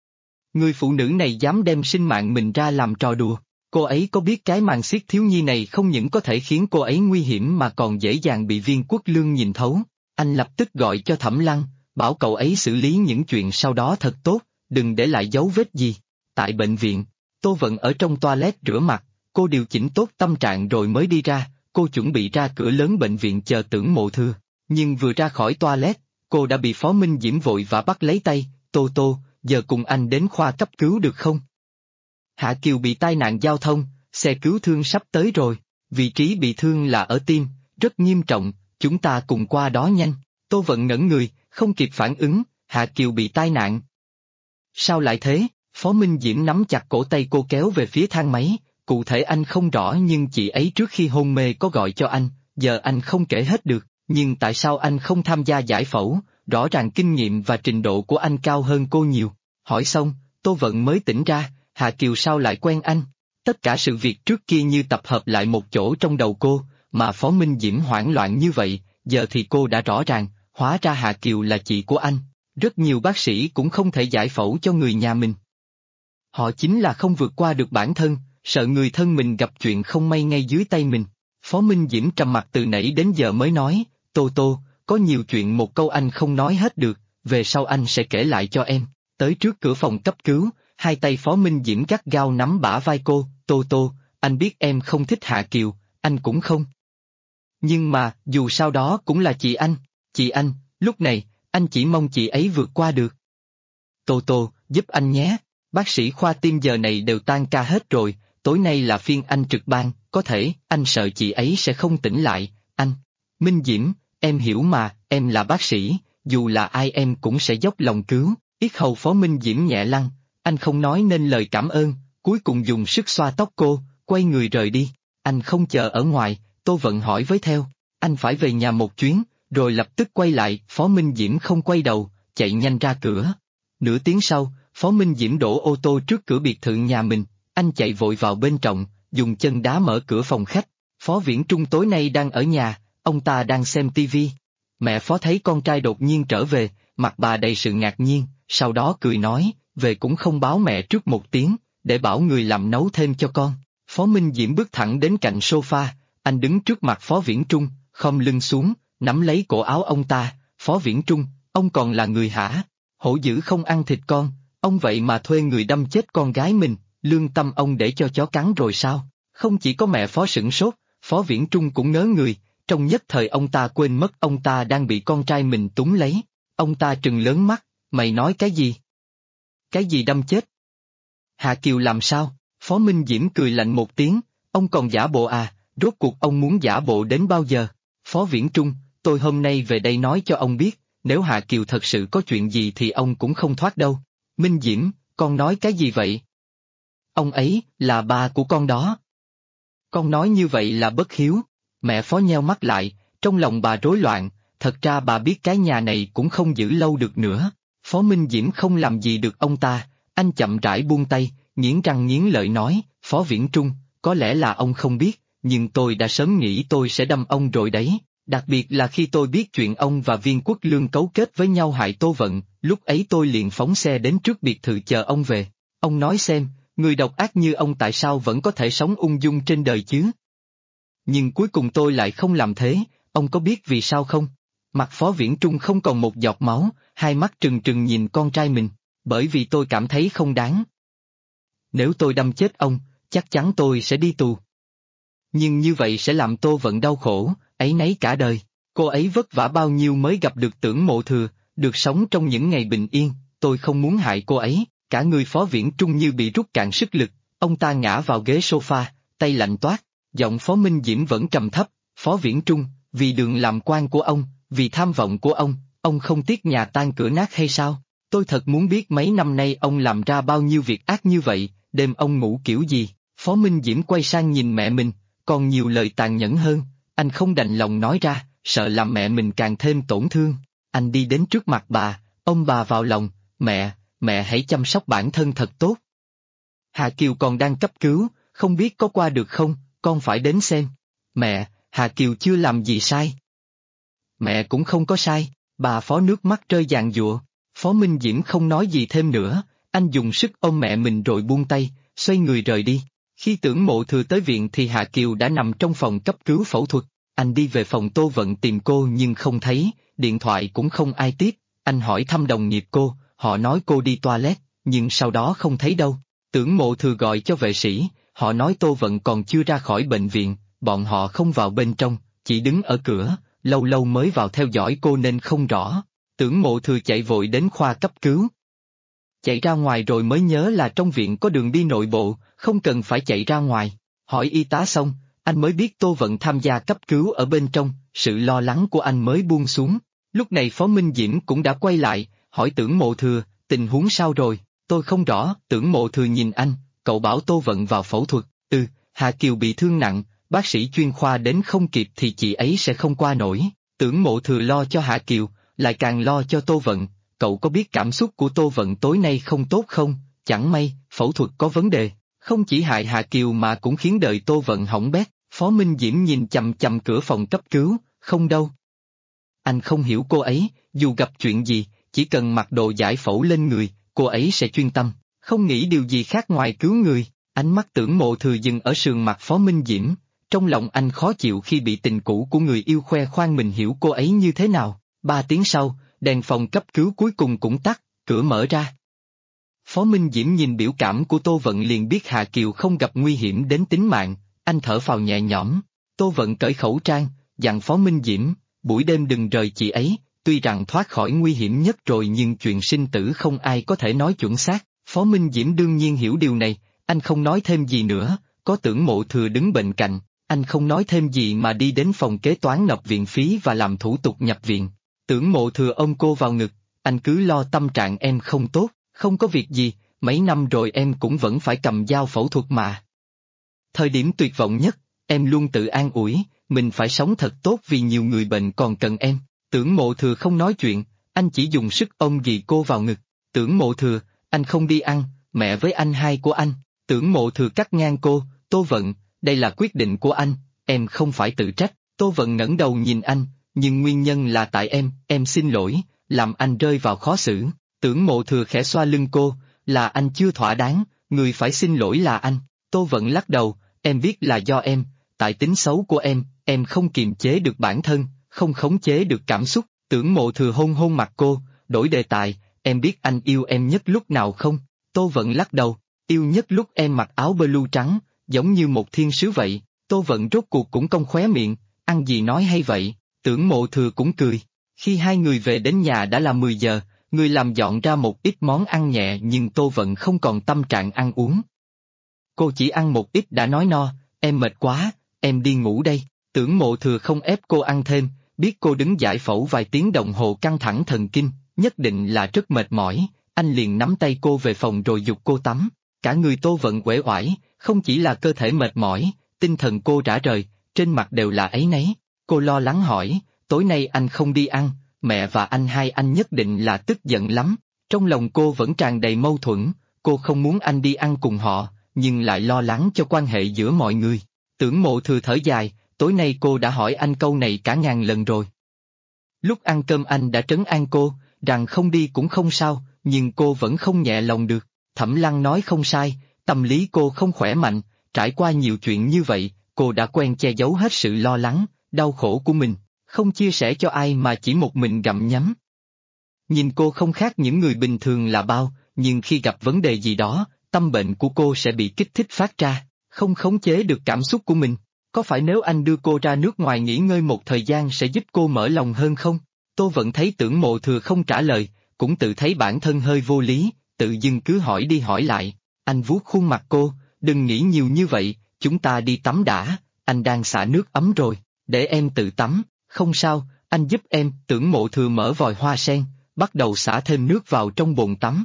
Người phụ nữ này dám đem sinh mạng mình ra làm trò đùa. Cô ấy có biết cái màn xiết thiếu nhi này không những có thể khiến cô ấy nguy hiểm mà còn dễ dàng bị Viên Quốc Lương nhìn thấu. Anh lập tức gọi cho Thẩm Lăng, bảo cậu ấy xử lý những chuyện sau đó thật tốt, đừng để lại dấu vết gì. Tại bệnh viện, Tô Vận ở trong toilet rửa mặt, cô điều chỉnh tốt tâm trạng rồi mới đi ra, cô chuẩn bị ra cửa lớn bệnh viện chờ Tưởng Mộ Thừa. Nhưng vừa ra khỏi toilet, cô đã bị Phó Minh Diễm vội vã bắt lấy tay, Tô, giờ cùng anh đến khoa cấp cứu được không? Hạ Kiều bị tai nạn giao thông, xe cứu thương sắp tới rồi, vị trí bị thương là ở tim, rất nghiêm trọng, chúng ta cùng qua đó nhanh. Tô Vận ngẩn người, không kịp phản ứng, Hạ Kiều bị tai nạn. Sao lại thế? Phó Minh Diễm nắm chặt cổ tay cô kéo về phía thang máy, cụ thể anh không rõ nhưng chị ấy trước khi hôn mê có gọi cho anh, giờ anh không kể hết được, nhưng tại sao anh không tham gia giải phẫu, rõ ràng kinh nghiệm và trình độ của anh cao hơn cô nhiều. Hỏi xong, Tô Vận mới tỉnh ra, Hạ Kiều sao lại quen anh? Tất cả sự việc trước kia như tập hợp lại một chỗ trong đầu cô, mà Phó Minh Diễm hoảng loạn như vậy, giờ thì cô đã rõ ràng, hóa ra Hạ Kiều là chị của anh. Rất nhiều bác sĩ cũng không thể giải phẫu cho người nhà mình. Họ chính là không vượt qua được bản thân, sợ người thân mình gặp chuyện không may ngay dưới tay mình. Phó Minh Diễm trầm mặc từ nãy đến giờ mới nói, Tô, có nhiều chuyện một câu anh không nói hết được, về sau anh sẽ kể lại cho em. Tới trước cửa phòng cấp cứu, hai tay Phó Minh Diễm gắt gao nắm bả vai cô, Tô, anh biết em không thích Hạ Kiều, anh cũng không. Nhưng mà, dù sao đó cũng là chị anh, lúc này, anh chỉ mong chị ấy vượt qua được. Tô, giúp anh nhé, bác sĩ khoa tim giờ này đều tan ca hết rồi, tối nay là phiên anh trực ban, có thể, anh sợ chị ấy sẽ không tỉnh lại, anh. Minh Diễm, em hiểu mà, em là bác sĩ, dù là ai em cũng sẽ dốc lòng cứu. Yết hầu Phó Minh Diễm nhẹ lăng, anh không nói nên lời cảm ơn, cuối cùng dùng sức xoa tóc cô, quay người rời đi. Anh không chờ ở ngoài, Tô Vận hỏi với theo, anh phải về nhà một chuyến, rồi lập tức quay lại. Phó Minh Diễm không quay đầu, chạy nhanh ra cửa. Nửa tiếng sau, Phó Minh Diễm đổ ô tô trước cửa biệt thự nhà mình, anh chạy vội vào bên trong, dùng chân đá mở cửa phòng khách. Phó Viễn Trung tối nay đang ở nhà, ông ta đang xem tivi. Mẹ Phó thấy con trai đột nhiên trở về, mặt bà đầy sự ngạc nhiên, sau đó cười nói, về cũng không báo mẹ trước một tiếng, để bảo người làm nấu thêm cho con. Phó Minh Diễm bước thẳng đến cạnh sofa, anh đứng trước mặt Phó Viễn Trung, khom lưng xuống, nắm lấy cổ áo ông ta. Phó Viễn Trung, ông còn là người hả? Hổ dữ không ăn thịt con, ông vậy mà thuê người đâm chết con gái mình, lương tâm ông để cho chó cắn rồi sao? Không chỉ có mẹ Phó sửng sốt, Phó Viễn Trung cũng ngớ người, trong nhất thời ông ta quên mất ông ta đang bị con trai mình túng lấy. Ông ta trừng lớn mắt, mày nói cái gì? Cái gì đâm chết? Hạ Kiều làm sao? Phó Minh Diễm cười lạnh một tiếng, ông còn giả bộ à, rốt cuộc ông muốn giả bộ đến bao giờ? Phó Viễn Trung, tôi hôm nay về đây nói cho ông biết, nếu Hạ Kiều thật sự có chuyện gì thì ông cũng không thoát đâu. Minh Diễm, con nói cái gì vậy? Ông ấy, là ba của con đó. Con nói như vậy là bất hiếu. Mẹ Phó nheo mắt lại, trong lòng bà rối loạn, thật ra bà biết cái nhà này cũng không giữ lâu được nữa. Phó Minh Diễm không làm gì được ông ta, anh chậm rãi buông tay, nghiến răng nghiến lợi nói, Phó Viễn Trung, có lẽ là ông không biết, nhưng tôi đã sớm nghĩ tôi sẽ đâm ông rồi đấy, đặc biệt là khi tôi biết chuyện ông và Viên Quốc Lương cấu kết với nhau hại Tô Vận, lúc ấy tôi liền phóng xe đến trước biệt thự chờ ông về. Ông nói xem, người độc ác như ông tại sao vẫn có thể sống ung dung trên đời chứ? Nhưng cuối cùng tôi lại không làm thế, ông có biết vì sao không? Mặt Phó Viễn Trung không còn một giọt máu, hai mắt trừng trừng nhìn con trai mình, bởi vì tôi cảm thấy không đáng. Nếu tôi đâm chết ông, chắc chắn tôi sẽ đi tù. Nhưng như vậy sẽ làm Tô Vận đau khổ, áy náy cả đời. Cô ấy vất vả bao nhiêu mới gặp được Tưởng Mộ Thừa, được sống trong những ngày bình yên, tôi không muốn hại cô ấy. Cả người Phó Viễn Trung như bị rút cạn sức lực, ông ta ngã vào ghế sofa, tay lạnh toát, giọng Phó Minh Diễm vẫn trầm thấp, Phó Viễn Trung, vì đường làm quan của ông, vì tham vọng của ông không tiếc nhà tan cửa nát hay sao? Tôi thật muốn biết mấy năm nay ông làm ra bao nhiêu việc ác như vậy, đêm ông ngủ kiểu gì? Phó Minh Diễm quay sang nhìn mẹ mình, còn nhiều lời tàn nhẫn hơn, anh không đành lòng nói ra, sợ làm mẹ mình càng thêm tổn thương. Anh đi đến trước mặt bà, ôm bà vào lòng, mẹ hãy chăm sóc bản thân thật tốt. Hà Kiều còn đang cấp cứu, không biết có qua được không, con phải đến xem. Mẹ, Hà Kiều chưa làm gì sai. Mẹ cũng không có sai, bà Phó nước mắt rơi giàn giụa. Phó Minh Diễm không nói gì thêm nữa, anh dùng sức ôm mẹ mình rồi buông tay, xoay người rời đi. Khi Tưởng Mộ Thừa tới viện thì Hà Kiều đã nằm trong phòng cấp cứu phẫu thuật. Anh đi về phòng Tô Vận tìm cô nhưng không thấy, điện thoại cũng không ai tiếp. Anh hỏi thăm đồng nghiệp cô, họ nói cô đi toilet, nhưng sau đó không thấy đâu. Tưởng Mộ Thừa gọi cho vệ sĩ, họ nói Tô Vận còn chưa ra khỏi bệnh viện, bọn họ không vào bên trong, chỉ đứng ở cửa, lâu lâu mới vào theo dõi cô nên không rõ. Tưởng Mộ Thừa chạy vội đến khoa cấp cứu. Chạy ra ngoài rồi mới nhớ là trong viện có đường đi nội bộ, không cần phải chạy ra ngoài. Hỏi y tá xong, anh mới biết Tô Vận tham gia cấp cứu ở bên trong, sự lo lắng của anh mới buông xuống. Lúc này Phó Minh Diễm cũng đã quay lại, hỏi Tưởng Mộ Thừa, tình huống sao rồi? Tôi không rõ. Tưởng Mộ Thừa nhìn anh, cậu bảo Tô Vận vào phẫu thuật. Hà Kiều bị thương nặng, bác sĩ chuyên khoa đến không kịp thì chị ấy sẽ không qua nổi. Tưởng Mộ Thừa lo cho Hạ Kiều, lại càng lo cho Tô Vận. Cậu có biết cảm xúc của Tô Vận tối nay không tốt không? Chẳng may, phẫu thuật có vấn đề, không chỉ hại Hạ Kiều mà cũng khiến đời Tô Vận hỏng bét. Phó Minh Diễm nhìn chằm chằm cửa phòng cấp cứu, không đâu. Anh không hiểu cô ấy, dù gặp chuyện gì, chỉ cần mặc đồ giải phẫu lên người, cô ấy sẽ chuyên tâm, không nghĩ điều gì khác ngoài cứu người. Ánh mắt Tưởng Mộ Thừa dừng ở sườn mặt Phó Minh Diễm, trong lòng anh khó chịu khi bị tình cũ của người yêu khoe khoang mình hiểu cô ấy như thế nào. 3 tiếng sau, đèn phòng cấp cứu cuối cùng cũng tắt, cửa mở ra. Phó Minh Diễm nhìn biểu cảm của Tô Vận liền biết Hà Kiều không gặp nguy hiểm đến tính mạng, anh thở phào nhẹ nhõm. Tô Vận cởi khẩu trang, dặn Phó Minh Diễm, buổi đêm đừng rời chị ấy, tuy rằng thoát khỏi nguy hiểm nhất rồi nhưng chuyện sinh tử không ai có thể nói chuẩn xác. Phó Minh Diễm đương nhiên hiểu điều này, anh không nói thêm gì nữa, có Tưởng Mộ Thừa đứng bên cạnh, anh không nói thêm gì mà đi đến phòng kế toán nộp viện phí và làm thủ tục nhập viện. Tưởng Mộ Thừa ôm cô vào ngực, anh cứ lo tâm trạng em không tốt, không có việc gì, mấy năm rồi em cũng vẫn phải cầm dao phẫu thuật mà. Thời điểm tuyệt vọng nhất, em luôn tự an ủi, mình phải sống thật tốt vì nhiều người bệnh còn cần em. Tưởng Mộ Thừa không nói chuyện, anh chỉ dùng sức ôm ghì cô vào ngực. Tưởng Mộ Thừa, anh không đi ăn, mẹ với anh hai của anh. Tưởng Mộ Thừa cắt ngang cô, Tô Vận, đây là quyết định của anh, em không phải tự trách. Tô Vận ngẩng đầu nhìn anh, nhưng nguyên nhân là tại em xin lỗi, làm anh rơi vào khó xử. Tưởng Mộ Thừa khẽ xoa lưng cô, là anh chưa thỏa đáng, người phải xin lỗi là anh. Tô Vận lắc đầu, em biết là do em, tại tính xấu của em không kiềm chế được bản thân, không khống chế được cảm xúc. Tưởng Mộ Thừa hôn hôn mặt cô, đổi đề tài, em biết anh yêu em nhất lúc nào không? Tô Vận lắc đầu, yêu nhất lúc em mặc áo blue trắng, giống như một thiên sứ vậy. Tô Vận rốt cuộc cũng cong khóe miệng, ăn gì nói hay vậy? Tưởng Mộ Thừa cũng cười. Khi hai người về đến nhà đã là 10 giờ, người làm dọn ra một ít món ăn nhẹ nhưng Tô Vận không còn tâm trạng ăn uống. Cô chỉ ăn một ít đã nói no, em mệt quá, em đi ngủ đây. Tưởng Mộ Thừa không ép cô ăn thêm, biết cô đứng giải phẫu vài tiếng đồng hồ căng thẳng thần kinh, nhất định là rất mệt mỏi, anh liền nắm tay cô về phòng rồi giục cô tắm. Cả người Tô Vận uể oải, không chỉ là cơ thể mệt mỏi, tinh thần cô rã rời, trên mặt đều là áy náy. Cô lo lắng hỏi, tối nay anh không đi ăn, mẹ và hai anh nhất định là tức giận lắm. Trong lòng cô vẫn tràn đầy mâu thuẫn, cô không muốn anh đi ăn cùng họ, nhưng lại lo lắng cho quan hệ giữa mọi người. Tưởng Mộ Thừa thở dài, tối nay cô đã hỏi anh câu này cả ngàn lần rồi. Lúc ăn cơm anh đã trấn an cô, rằng không đi cũng không sao, nhưng cô vẫn không nhẹ lòng được. Thẩm Lăng nói không sai, tâm lý cô không khỏe mạnh, trải qua nhiều chuyện như vậy, cô đã quen che giấu hết sự lo lắng, đau khổ của mình, không chia sẻ cho ai mà chỉ một mình gặm nhấm. Nhìn cô không khác những người bình thường là bao, nhưng khi gặp vấn đề gì đó, tâm bệnh của cô sẽ bị kích thích phát ra, không khống chế được cảm xúc của mình. Có phải nếu anh đưa cô ra nước ngoài nghỉ ngơi một thời gian sẽ giúp cô mở lòng hơn không? Tô Vận thấy Tưởng Mộ Thừa không trả lời, cũng tự thấy bản thân hơi vô lý, tự dưng cứ hỏi đi hỏi lại. Anh vuốt khuôn mặt cô, đừng nghĩ nhiều như vậy, chúng ta đi tắm đã, anh đang xả nước ấm rồi, để em tự tắm, không sao, anh giúp em. Tưởng Mộ Thừa mở vòi hoa sen, bắt đầu xả thêm nước vào trong bồn tắm.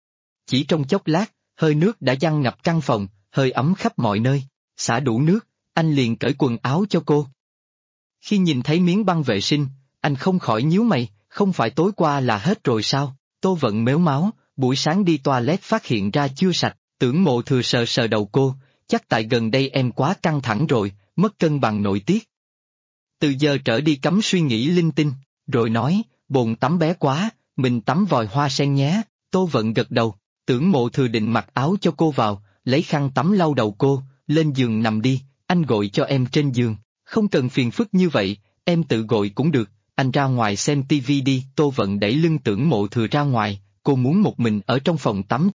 Chỉ trong chốc lát, hơi nước đã giăng ngập căn phòng, hơi ấm khắp mọi nơi. Xả đủ nước, anh liền cởi quần áo cho cô. Khi nhìn thấy miếng băng vệ sinh, anh không khỏi nhíu mày, không phải tối qua là hết rồi sao? Tô Vận mếu máo, buổi sáng đi toilet phát hiện ra chưa sạch. Tưởng Mộ Thừa sờ sờ đầu cô, chắc tại gần đây em quá căng thẳng rồi, mất cân bằng nội tiết. Từ giờ trở đi cấm suy nghĩ linh tinh, rồi nói, bồn tắm bé quá, mình tắm vòi hoa sen nhé. Tô Vận gật đầu, Tưởng Mộ Thừa định mặc áo cho cô vào, lấy khăn tắm lau đầu cô, lên giường nằm đi, anh gội cho em trên giường, không cần phiền phức như vậy, em tự gội cũng được, anh ra ngoài xem tivi đi. Tô Vận đẩy lưng Tưởng Mộ Thừa ra ngoài, cô muốn một mình ở trong phòng tắm.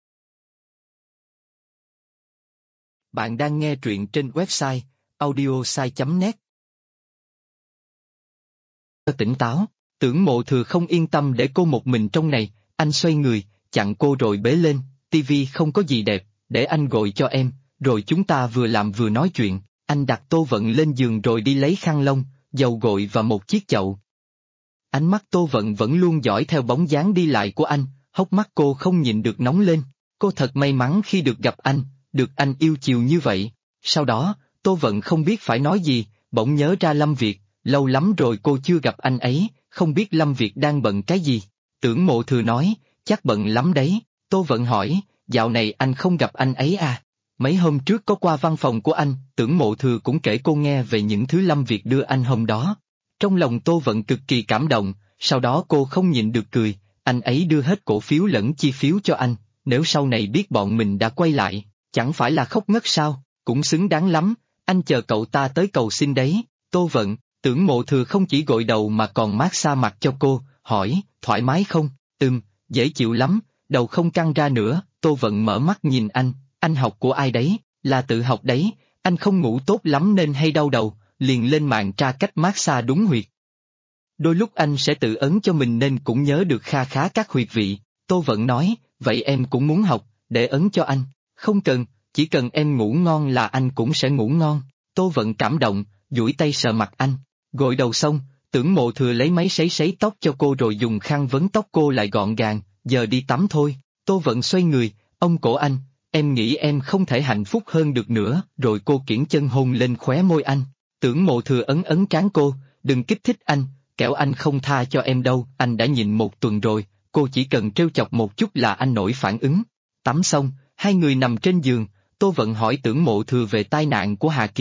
Bạn đang nghe truyện trên website audiosai.net. Tỉnh táo, Tưởng Mộ Thừa không yên tâm để cô một mình trong này, anh xoay người, chặn cô rồi bế lên, tivi không có gì đẹp, để anh gội cho em, rồi chúng ta vừa làm vừa nói chuyện. Anh đặt Tô Vận lên giường rồi đi lấy khăn lông, dầu gội và một chiếc chậu. Ánh mắt Tô Vận vẫn luôn dõi theo bóng dáng đi lại của anh, hốc mắt cô không nhịn được nóng lên. Cô thật may mắn khi được gặp anh, được anh yêu chiều như vậy. Sau đó, Tô Vận không biết phải nói gì, bỗng nhớ ra Lâm Việt, lâu lắm rồi cô chưa gặp anh ấy, không biết Lâm Việt đang bận cái gì. Tưởng Mộ Thừa nói, chắc bận lắm đấy. Tô Vận hỏi, dạo này anh không gặp anh ấy à? Mấy hôm trước có qua văn phòng của anh, Tưởng Mộ Thừa cũng kể cô nghe về những thứ Lâm Việt đưa anh hôm đó. Trong lòng Tô Vận cực kỳ cảm động, sau đó cô không nhịn được cười, anh ấy đưa hết cổ phiếu lẫn chi phiếu cho anh, nếu sau này biết bọn mình đã quay lại, chẳng phải là khóc ngất sao, cũng xứng đáng lắm, anh chờ cậu ta tới cầu xin đấy. Tô Vận, Tưởng Mộ Thừa không chỉ gội đầu mà còn massage mặt cho cô, hỏi, thoải mái không? Dễ chịu lắm, đầu không căng ra nữa. Tô Vận mở mắt nhìn anh học của ai đấy? Là tự học đấy, anh không ngủ tốt lắm nên hay đau đầu, liền lên mạng tra cách massage đúng huyệt. Đôi lúc anh sẽ tự ấn cho mình nên cũng nhớ được kha khá các huyệt vị. Tô Vận nói, vậy em cũng muốn học, để ấn cho anh. Không cần, chỉ cần em ngủ ngon là anh cũng sẽ ngủ ngon. Tô Vận cảm động, duỗi tay sờ mặt anh. Gội đầu xong, Tưởng Mộ Thừa lấy máy sấy sấy tóc cho cô rồi dùng khăn vấn tóc cô lại gọn gàng, giờ đi tắm thôi. Tô Vận xoay người, ôm cổ anh, em nghĩ em không thể hạnh phúc hơn được nữa, rồi cô kiễng chân hôn lên khóe môi anh. Tưởng Mộ Thừa ấn ấn trán cô, đừng kích thích anh, kẻo anh không tha cho em đâu, anh đã nhịn 1 tuần rồi, cô chỉ cần trêu chọc một chút là anh nổi phản ứng. Tắm xong, hai người nằm trên giường, Tô Vận hỏi Tưởng Mộ Thừa về tai nạn của Hà Kiều.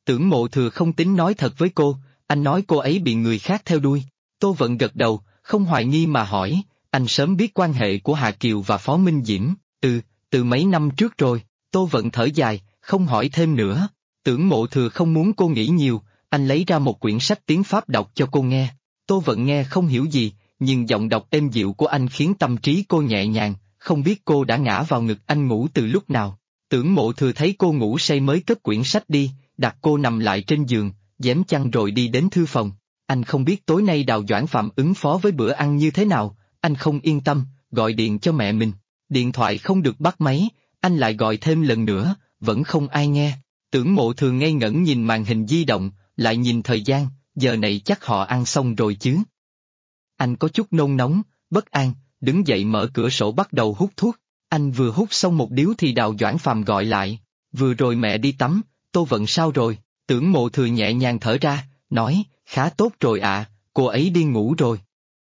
Tưởng Mộ Thừa không tính nói thật với cô, anh nói cô ấy bị người khác theo đuôi. Tô Vận gật đầu, không hoài nghi mà hỏi, anh sớm biết quan hệ của Hà Kiều và Phó Minh Diễm, từ mấy năm trước rồi. Tô Vận thở dài, không hỏi thêm nữa. Tưởng Mộ Thừa không muốn cô nghĩ nhiều, anh lấy ra một quyển sách tiếng Pháp đọc cho cô nghe. Tô Vận nghe không hiểu gì, nhưng giọng đọc êm dịu của anh khiến tâm trí cô nhẹ nhàng, không biết cô đã ngã vào ngực anh ngủ từ lúc nào. Tưởng Mộ Thừa thấy cô ngủ say mới cất quyển sách đi, đặt cô nằm lại trên giường, giếm chăn rồi đi đến thư phòng. Anh không biết tối nay Đào Doãn Phạm ứng phó với bữa ăn như thế nào, anh không yên tâm, gọi điện cho mẹ mình. Điện thoại không được bắt máy, anh lại gọi thêm lần nữa, vẫn không ai nghe. Tưởng Mộ Thừa ngây ngẩn nhìn màn hình di động, lại nhìn thời gian, giờ này chắc họ ăn xong rồi chứ. Anh có chút nôn nóng, bất an, đứng dậy mở cửa sổ bắt đầu hút thuốc. Anh vừa hút xong một điếu thì Đào Doãn Phạm gọi lại, vừa rồi mẹ đi tắm, Tô Vận sao rồi? Tưởng Mộ Thừa nhẹ nhàng thở ra, nói, khá tốt rồi ạ, cô ấy đi ngủ rồi.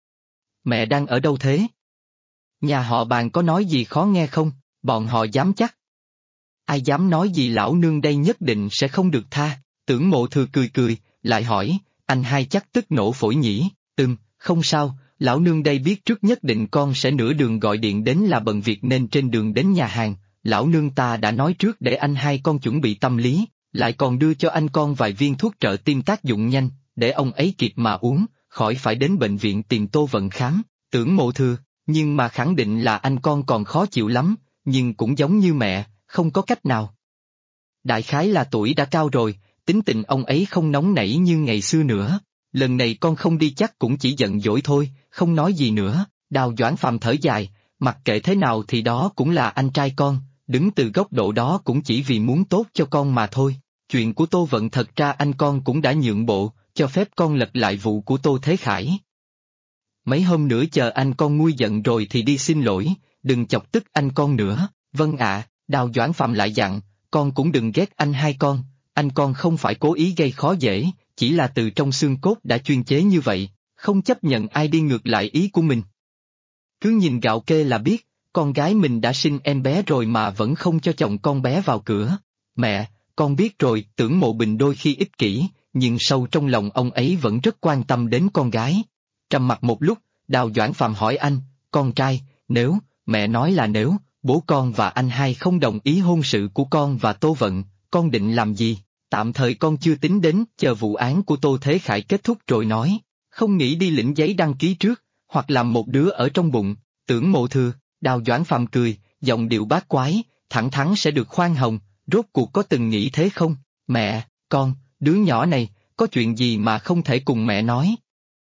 Mẹ đang ở đâu thế? Nhà họ Bàn có nói gì khó nghe không? Bọn họ dám chắc. Ai dám nói gì lão nương đây nhất định sẽ không được tha. Tưởng Mộ Thừa cười cười, lại hỏi, anh hai chắc tức nổ phổi nhỉ? Không sao, lão nương đây biết trước nhất định con sẽ nửa đường gọi điện đến là bận việc nên trên đường đến nhà hàng, lão nương ta đã nói trước để anh hai con chuẩn bị tâm lý, lại còn đưa cho anh con vài viên thuốc trợ tim tác dụng nhanh, để ông ấy kịp mà uống, khỏi phải đến bệnh viện tìm Tô Vận khám. Tưởng Mộ Thừa, nhưng mà khẳng định là anh con còn khó chịu lắm, nhưng cũng giống như mẹ, không có cách nào. Đại khái là tuổi đã cao rồi, tính tình ông ấy không nóng nảy như ngày xưa nữa. Lần này con không đi chắc cũng chỉ giận dỗi thôi, không nói gì nữa. Đào Doãn Phạm thở dài, mặc kệ thế nào thì đó cũng là anh trai con, đứng từ góc độ đó cũng chỉ vì muốn tốt cho con mà thôi. Chuyện của Tô Vận thật ra anh con cũng đã nhượng bộ, cho phép con lật lại vụ của Tô Thế Khải. Mấy hôm nữa chờ anh con nguôi giận rồi thì đi xin lỗi, đừng chọc tức anh con nữa. Vâng ạ, Đào Doãn Phạm lại dặn, con cũng đừng ghét anh hai con, anh con không phải cố ý gây khó dễ, chỉ là từ trong xương cốt đã chuyên chế như vậy, không chấp nhận ai đi ngược lại ý của mình. Cứ nhìn gạo kê là biết, con gái mình đã sinh em bé rồi mà vẫn không cho chồng con bé vào cửa. Mẹ, con biết rồi, Tưởng Mộ Bình đôi khi ích kỷ, nhưng sâu trong lòng ông ấy vẫn rất quan tâm đến con gái. Trầm mặc một lúc, Đào Doãn Phạm hỏi anh, con trai, nếu, mẹ nói là nếu, bố con và anh hai không đồng ý hôn sự của con và Tô Vận, con định làm gì? Tạm thời con chưa tính đến, chờ vụ án của Tô Thế Khải kết thúc rồi nói, không nghĩ đi lĩnh giấy đăng ký trước, hoặc làm một đứa ở trong bụng. Tưởng Mộ Thừa, Đào Doãn Phạm cười, giọng điệu bát quái, thẳng thắn sẽ được khoan hồng, rốt cuộc có từng nghĩ thế không? Mẹ, con, đứa nhỏ này, có chuyện gì mà không thể cùng mẹ nói?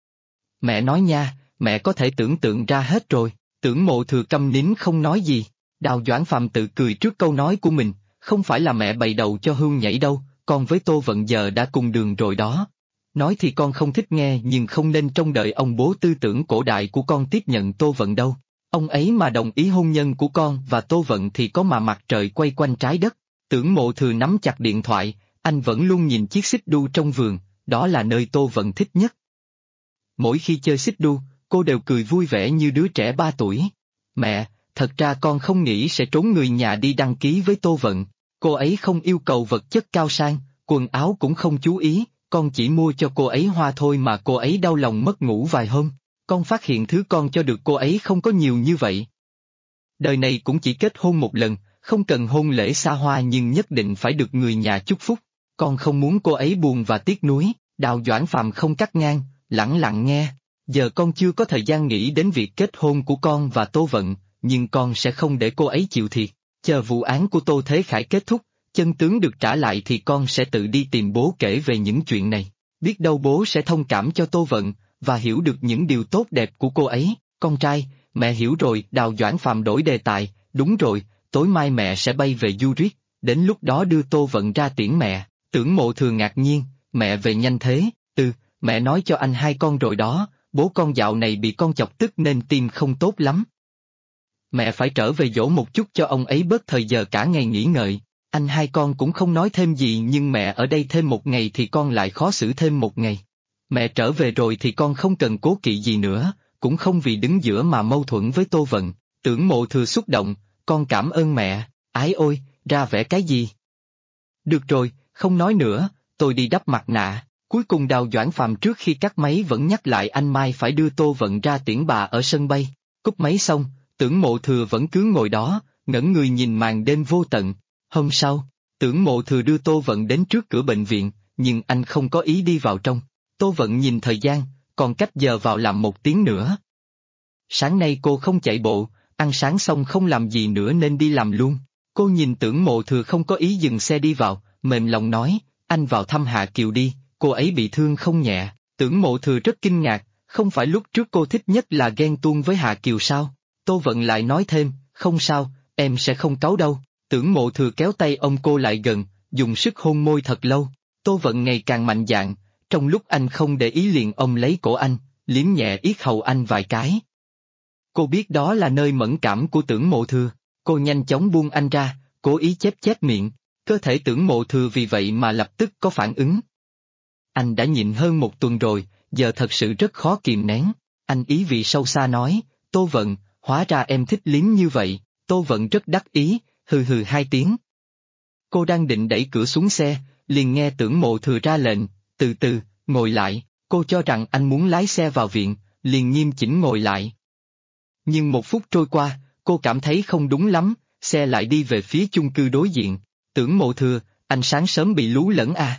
Mẹ nói nha, mẹ có thể tưởng tượng ra hết rồi. Tưởng Mộ Thừa câm nín không nói gì. Đào Doãn Phạm tự cười trước câu nói của mình, không phải là mẹ bày đầu cho hươu nhảy đâu, con với Tô Vận giờ đã cùng đường rồi đó. Nói thì con không thích nghe nhưng không nên trông đợi ông bố tư tưởng cổ đại của con tiếp nhận Tô Vận đâu. Ông ấy mà đồng ý hôn nhân của con và Tô Vận thì có mà mặt trời quay quanh trái đất. Tưởng Mộ Thừa nắm chặt điện thoại, anh vẫn luôn nhìn chiếc xích đu trong vườn, đó là nơi Tô Vận thích nhất. Mỗi khi chơi xích đu, cô đều cười vui vẻ như đứa trẻ 3 tuổi. Mẹ, thật ra con không nghĩ sẽ trốn người nhà đi đăng ký với Tô Vận. Cô ấy không yêu cầu vật chất cao sang, quần áo cũng không chú ý, con chỉ mua cho cô ấy hoa thôi mà cô ấy đau lòng mất ngủ vài hôm. Con phát hiện thứ con cho được cô ấy không có nhiều như vậy. Đời này cũng chỉ kết hôn một lần, không cần hôn lễ xa hoa nhưng nhất định phải được người nhà chúc phúc. Con không muốn cô ấy buồn và tiếc nuối. Đào Doãn Phạm không cắt ngang, lẳng lặng nghe. Giờ con chưa có thời gian nghĩ đến việc kết hôn của con và Tô Vận, nhưng con sẽ không để cô ấy chịu thiệt. Chờ vụ án của Tô Thế Khải kết thúc, chân tướng được trả lại thì con sẽ tự đi tìm bố kể về những chuyện này. Biết đâu bố sẽ thông cảm cho Tô Vận, và hiểu được những điều tốt đẹp của cô ấy. Con trai, mẹ hiểu rồi. Đào Doãn Phạm đổi đề tài, đúng rồi, tối mai mẹ sẽ bay về Zurich, đến lúc đó đưa Tô Vận ra tiễn mẹ. Tưởng Mộ Thừa ngạc nhiên, mẹ về nhanh thế? Mẹ nói cho anh hai con rồi đó, bố con dạo này bị con chọc tức nên tim không tốt lắm. Mẹ phải trở về dỗ một chút cho ông ấy bớt thời giờ cả ngày nghỉ ngơi. Anh hai con cũng không nói thêm gì nhưng mẹ ở đây thêm một ngày thì con lại khó xử thêm một ngày. Mẹ trở về rồi thì con không cần cố kỵ gì nữa, cũng không vì đứng giữa mà mâu thuẫn với Tô Vận. Tưởng Mộ Thừa xúc động, con cảm ơn mẹ. Ái ôi, ra vẻ cái gì? Được rồi, không nói nữa, tôi đi đắp mặt nạ. Cuối cùng Đào Doãn Phàm trước khi cắt máy vẫn nhắc lại anh mai phải đưa Tô Vận ra tiễn bà ở sân bay. Cúp máy xong, Tưởng Mộ Thừa vẫn cứ ngồi đó, ngẩng người nhìn màn đêm vô tận. Hôm sau, Tưởng Mộ Thừa đưa Tô Vận đến trước cửa bệnh viện, nhưng anh không có ý đi vào trong. Tô Vận nhìn thời gian, còn cách giờ vào làm 1 tiếng nữa. Sáng nay cô không chạy bộ, ăn sáng xong không làm gì nữa nên đi làm luôn. Cô nhìn Tưởng Mộ Thừa không có ý dừng xe đi vào, mềm lòng nói, anh vào thăm Hạ Kiều đi, cô ấy bị thương không nhẹ. Tưởng Mộ Thừa rất kinh ngạc, không phải lúc trước cô thích nhất là ghen tuông với Hạ Kiều sao? Tô Vận lại nói thêm, không sao, em sẽ không cáu đâu. Tưởng Mộ Thừa kéo tay ông cô lại gần, dùng sức hôn môi thật lâu. Tô Vận ngày càng mạnh dạn, trong lúc anh không để ý liền ôm lấy cổ anh, liếm nhẹ yết hầu anh vài cái. Cô biết đó là nơi mẫn cảm của Tưởng Mộ Thừa, cô nhanh chóng buông anh ra, cố ý chép chép miệng, cơ thể Tưởng Mộ Thừa vì vậy mà lập tức có phản ứng. Anh đã nhịn hơn 1 tuần rồi, giờ thật sự rất khó kìm nén. Anh ý vị sâu xa nói, Tô Vận, hóa ra em thích liếm như vậy. Tô Vận rất đắc ý, hừ hừ 2 tiếng. Cô đang định đẩy cửa xuống xe, liền nghe Tưởng Mộ Thừa ra lệnh, từ từ, ngồi lại. Cô cho rằng anh muốn lái xe vào viện, liền nghiêm chỉnh ngồi lại. Nhưng 1 phút trôi qua, cô cảm thấy không đúng lắm, xe lại đi về phía chung cư đối diện. Tưởng Mộ Thừa, anh sáng sớm bị lú lẫn à?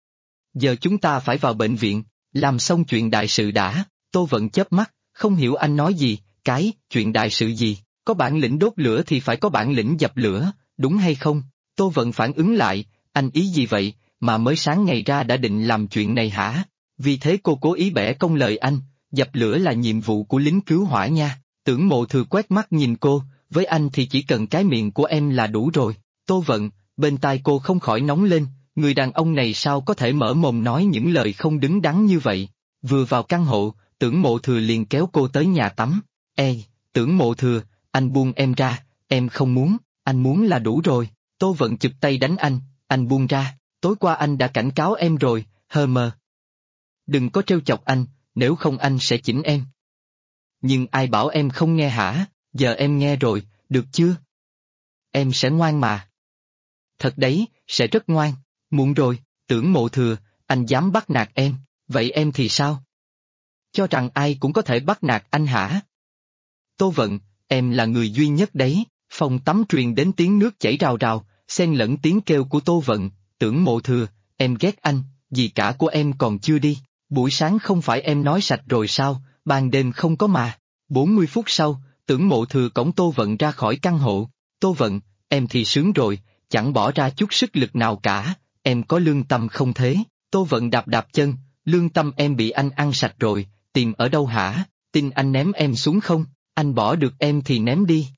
Giờ chúng ta phải vào bệnh viện, làm xong chuyện đại sự đã. Tô Vận chớp mắt, không hiểu anh nói gì, chuyện đại sự gì, có bản lĩnh đốt lửa thì phải có bản lĩnh dập lửa, đúng hay không? Tô Vận phản ứng lại, anh ý gì vậy, mà mới sáng ngày ra đã định làm chuyện này hả? Vì thế cô cố ý bẻ cong lời anh, dập lửa là nhiệm vụ của lính cứu hỏa nha. Tưởng Mộ Thừa quét mắt nhìn cô, với anh thì chỉ cần cái miệng của em là đủ rồi. Tô Vận, bên tai cô không khỏi nóng lên, người đàn ông này sao có thể mở mồm nói những lời không đứng đắn như vậy. Vừa vào căn hộ, Tưởng Mộ Thừa liền kéo cô tới nhà tắm. Ê, Tưởng Mộ Thừa, anh buông em ra, em không muốn, anh muốn là đủ rồi. Tô Vận chụp tay đánh anh buông ra, tối qua anh đã cảnh cáo em rồi, hờ mờ. Đừng có trêu chọc anh, nếu không anh sẽ chỉnh em. Nhưng ai bảo em không nghe hả, giờ em nghe rồi, được chưa? Em sẽ ngoan mà. Thật đấy, sẽ rất ngoan. Muộn rồi, Tưởng Mộ Thừa, anh dám bắt nạt em, vậy em thì sao? Cho rằng ai cũng có thể bắt nạt anh hả? Tô Vận, em là người duy nhất đấy. Phòng tắm truyền đến tiếng nước chảy rào rào, xen lẫn tiếng kêu của Tô Vận. Tưởng Mộ Thừa, em ghét anh, gì cả của em còn chưa đi. Buổi sáng không phải em nói sạch rồi sao, ban đêm không có mà. 40 phút sau, Tưởng Mộ Thừa cõng Tô Vận ra khỏi căn hộ. Tô Vận, em thì sướng rồi, chẳng bỏ ra chút sức lực nào cả, em có lương tâm không thế? Tô Vận đạp đạp chân, lương tâm em bị anh ăn sạch rồi, tìm ở đâu hả? Tin anh ném em xuống không? Anh bỏ được em thì ném đi.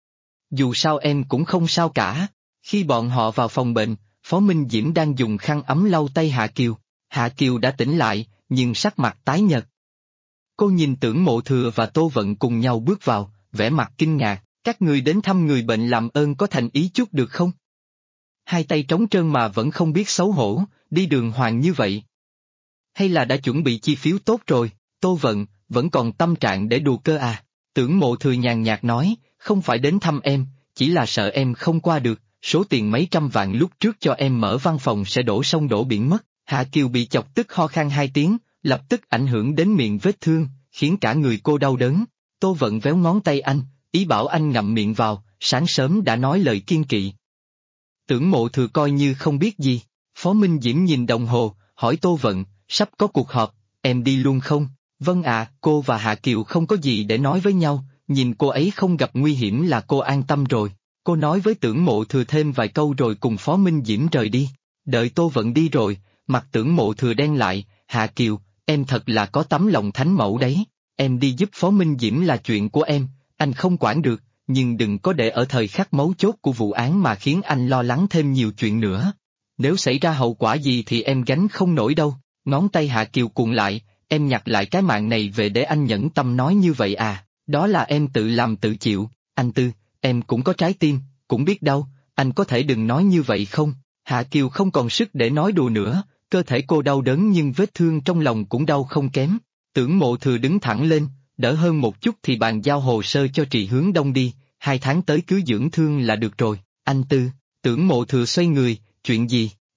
Dù sao em cũng không sao cả. Khi bọn họ vào phòng bệnh, Phó Minh Diễm đang dùng khăn ấm lau tay Hạ Kiều. Hạ Kiều đã tỉnh lại, nhưng sắc mặt tái nhợt. Cô nhìn Tưởng Mộ Thừa và Tô Vận cùng nhau bước vào, vẻ mặt kinh ngạc, các người đến thăm người bệnh làm ơn có thành ý chút được không? Hai tay trống trơn mà vẫn không biết xấu hổ, đi đường hoàng như vậy. Hay là đã chuẩn bị chi phiếu tốt rồi, Tô Vận, vẫn còn tâm trạng để đùa cơ à? Tưởng Mộ Thừa nhàn nhạt nói, không phải đến thăm em, chỉ là sợ em không qua được, số tiền mấy trăm vạn lúc trước cho em mở văn phòng sẽ đổ sông đổ biển mất. Hạ Kiều bị chọc tức ho khan 2 tiếng, lập tức ảnh hưởng đến miệng vết thương, khiến cả người cô đau đớn. Tô Vận véo ngón tay anh, ý bảo anh ngậm miệng vào, sáng sớm đã nói lời kiên kỵ. Tưởng Mộ Thừa coi như không biết gì. Phó Minh Diễm nhìn đồng hồ, hỏi Tô Vận, sắp có cuộc họp, em đi luôn không? Vâng ạ, cô và Hạ Kiều không có gì để nói với nhau, nhìn cô ấy không gặp nguy hiểm là cô an tâm rồi. Cô nói với Tưởng Mộ Thừa thêm vài câu rồi cùng Phó Minh Diễm rời đi. Đợi Tô Vận đi rồi, mặt Tưởng Mộ Thừa đen lại, Hạ Kiều, em thật là có tấm lòng thánh mẫu đấy. Em đi giúp Phó Minh Diễm là chuyện của em, anh không quản được, nhưng đừng có để ở thời khắc mấu chốt của vụ án mà khiến anh lo lắng thêm nhiều chuyện nữa. Nếu xảy ra hậu quả gì thì em gánh không nổi đâu. Ngón tay Hạ Kiều cuộn lại, em nhặt lại cái mạng này về để anh nhẫn tâm nói như vậy à, đó là em tự làm tự chịu. Anh Tư, em cũng có trái tim, cũng biết đâu, anh có thể đừng nói như vậy không? Hạ Kiều không còn sức để nói đùa nữa, cơ thể cô đau đớn nhưng vết thương trong lòng cũng đau không kém. Tưởng Mộ Thừa đứng thẳng lên, đỡ hơn một chút thì bàn giao hồ sơ cho Trì Hướng Đông đi, 2 tháng tới cứ dưỡng thương là được rồi. Anh Tư, Tưởng Mộ Thừa xoay người, chuyện gì?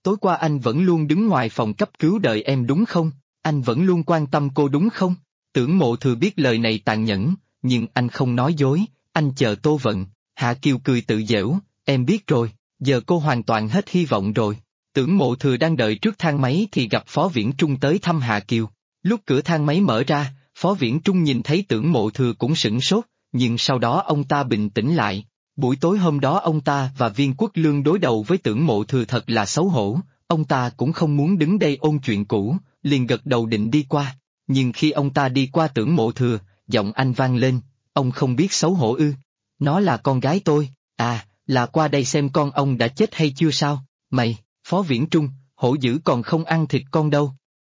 Tối qua anh vẫn luôn đứng ngoài phòng cấp cứu đợi em đúng không? Anh vẫn luôn quan tâm cô đúng không? Tưởng Mộ Thừa biết lời này tàn nhẫn, nhưng anh không nói dối, anh chờ Tô Vận. Hạ Kiều cười tự giễu, em biết rồi, giờ cô hoàn toàn hết hy vọng rồi. Tưởng Mộ Thừa đang đợi trước thang máy thì gặp Phó Viễn Trung tới thăm Hạ Kiều. Lúc cửa thang máy mở ra, Phó Viễn Trung nhìn thấy Tưởng Mộ Thừa cũng sửng sốt, nhưng sau đó ông ta bình tĩnh lại. Buổi tối hôm đó ông ta và Viên Quốc Lương đối đầu với Tưởng Mộ Thừa thật là xấu hổ, ông ta cũng không muốn đứng đây ôn chuyện cũ, liền gật đầu định đi qua. Nhưng khi ông ta đi qua Tưởng Mộ Thừa, giọng anh vang lên, ông không biết xấu hổ ư? Nó là con gái tôi, là qua đây xem con ông đã chết hay chưa sao? Mày, Phó Viễn Trung, hổ dữ còn không ăn thịt con đâu.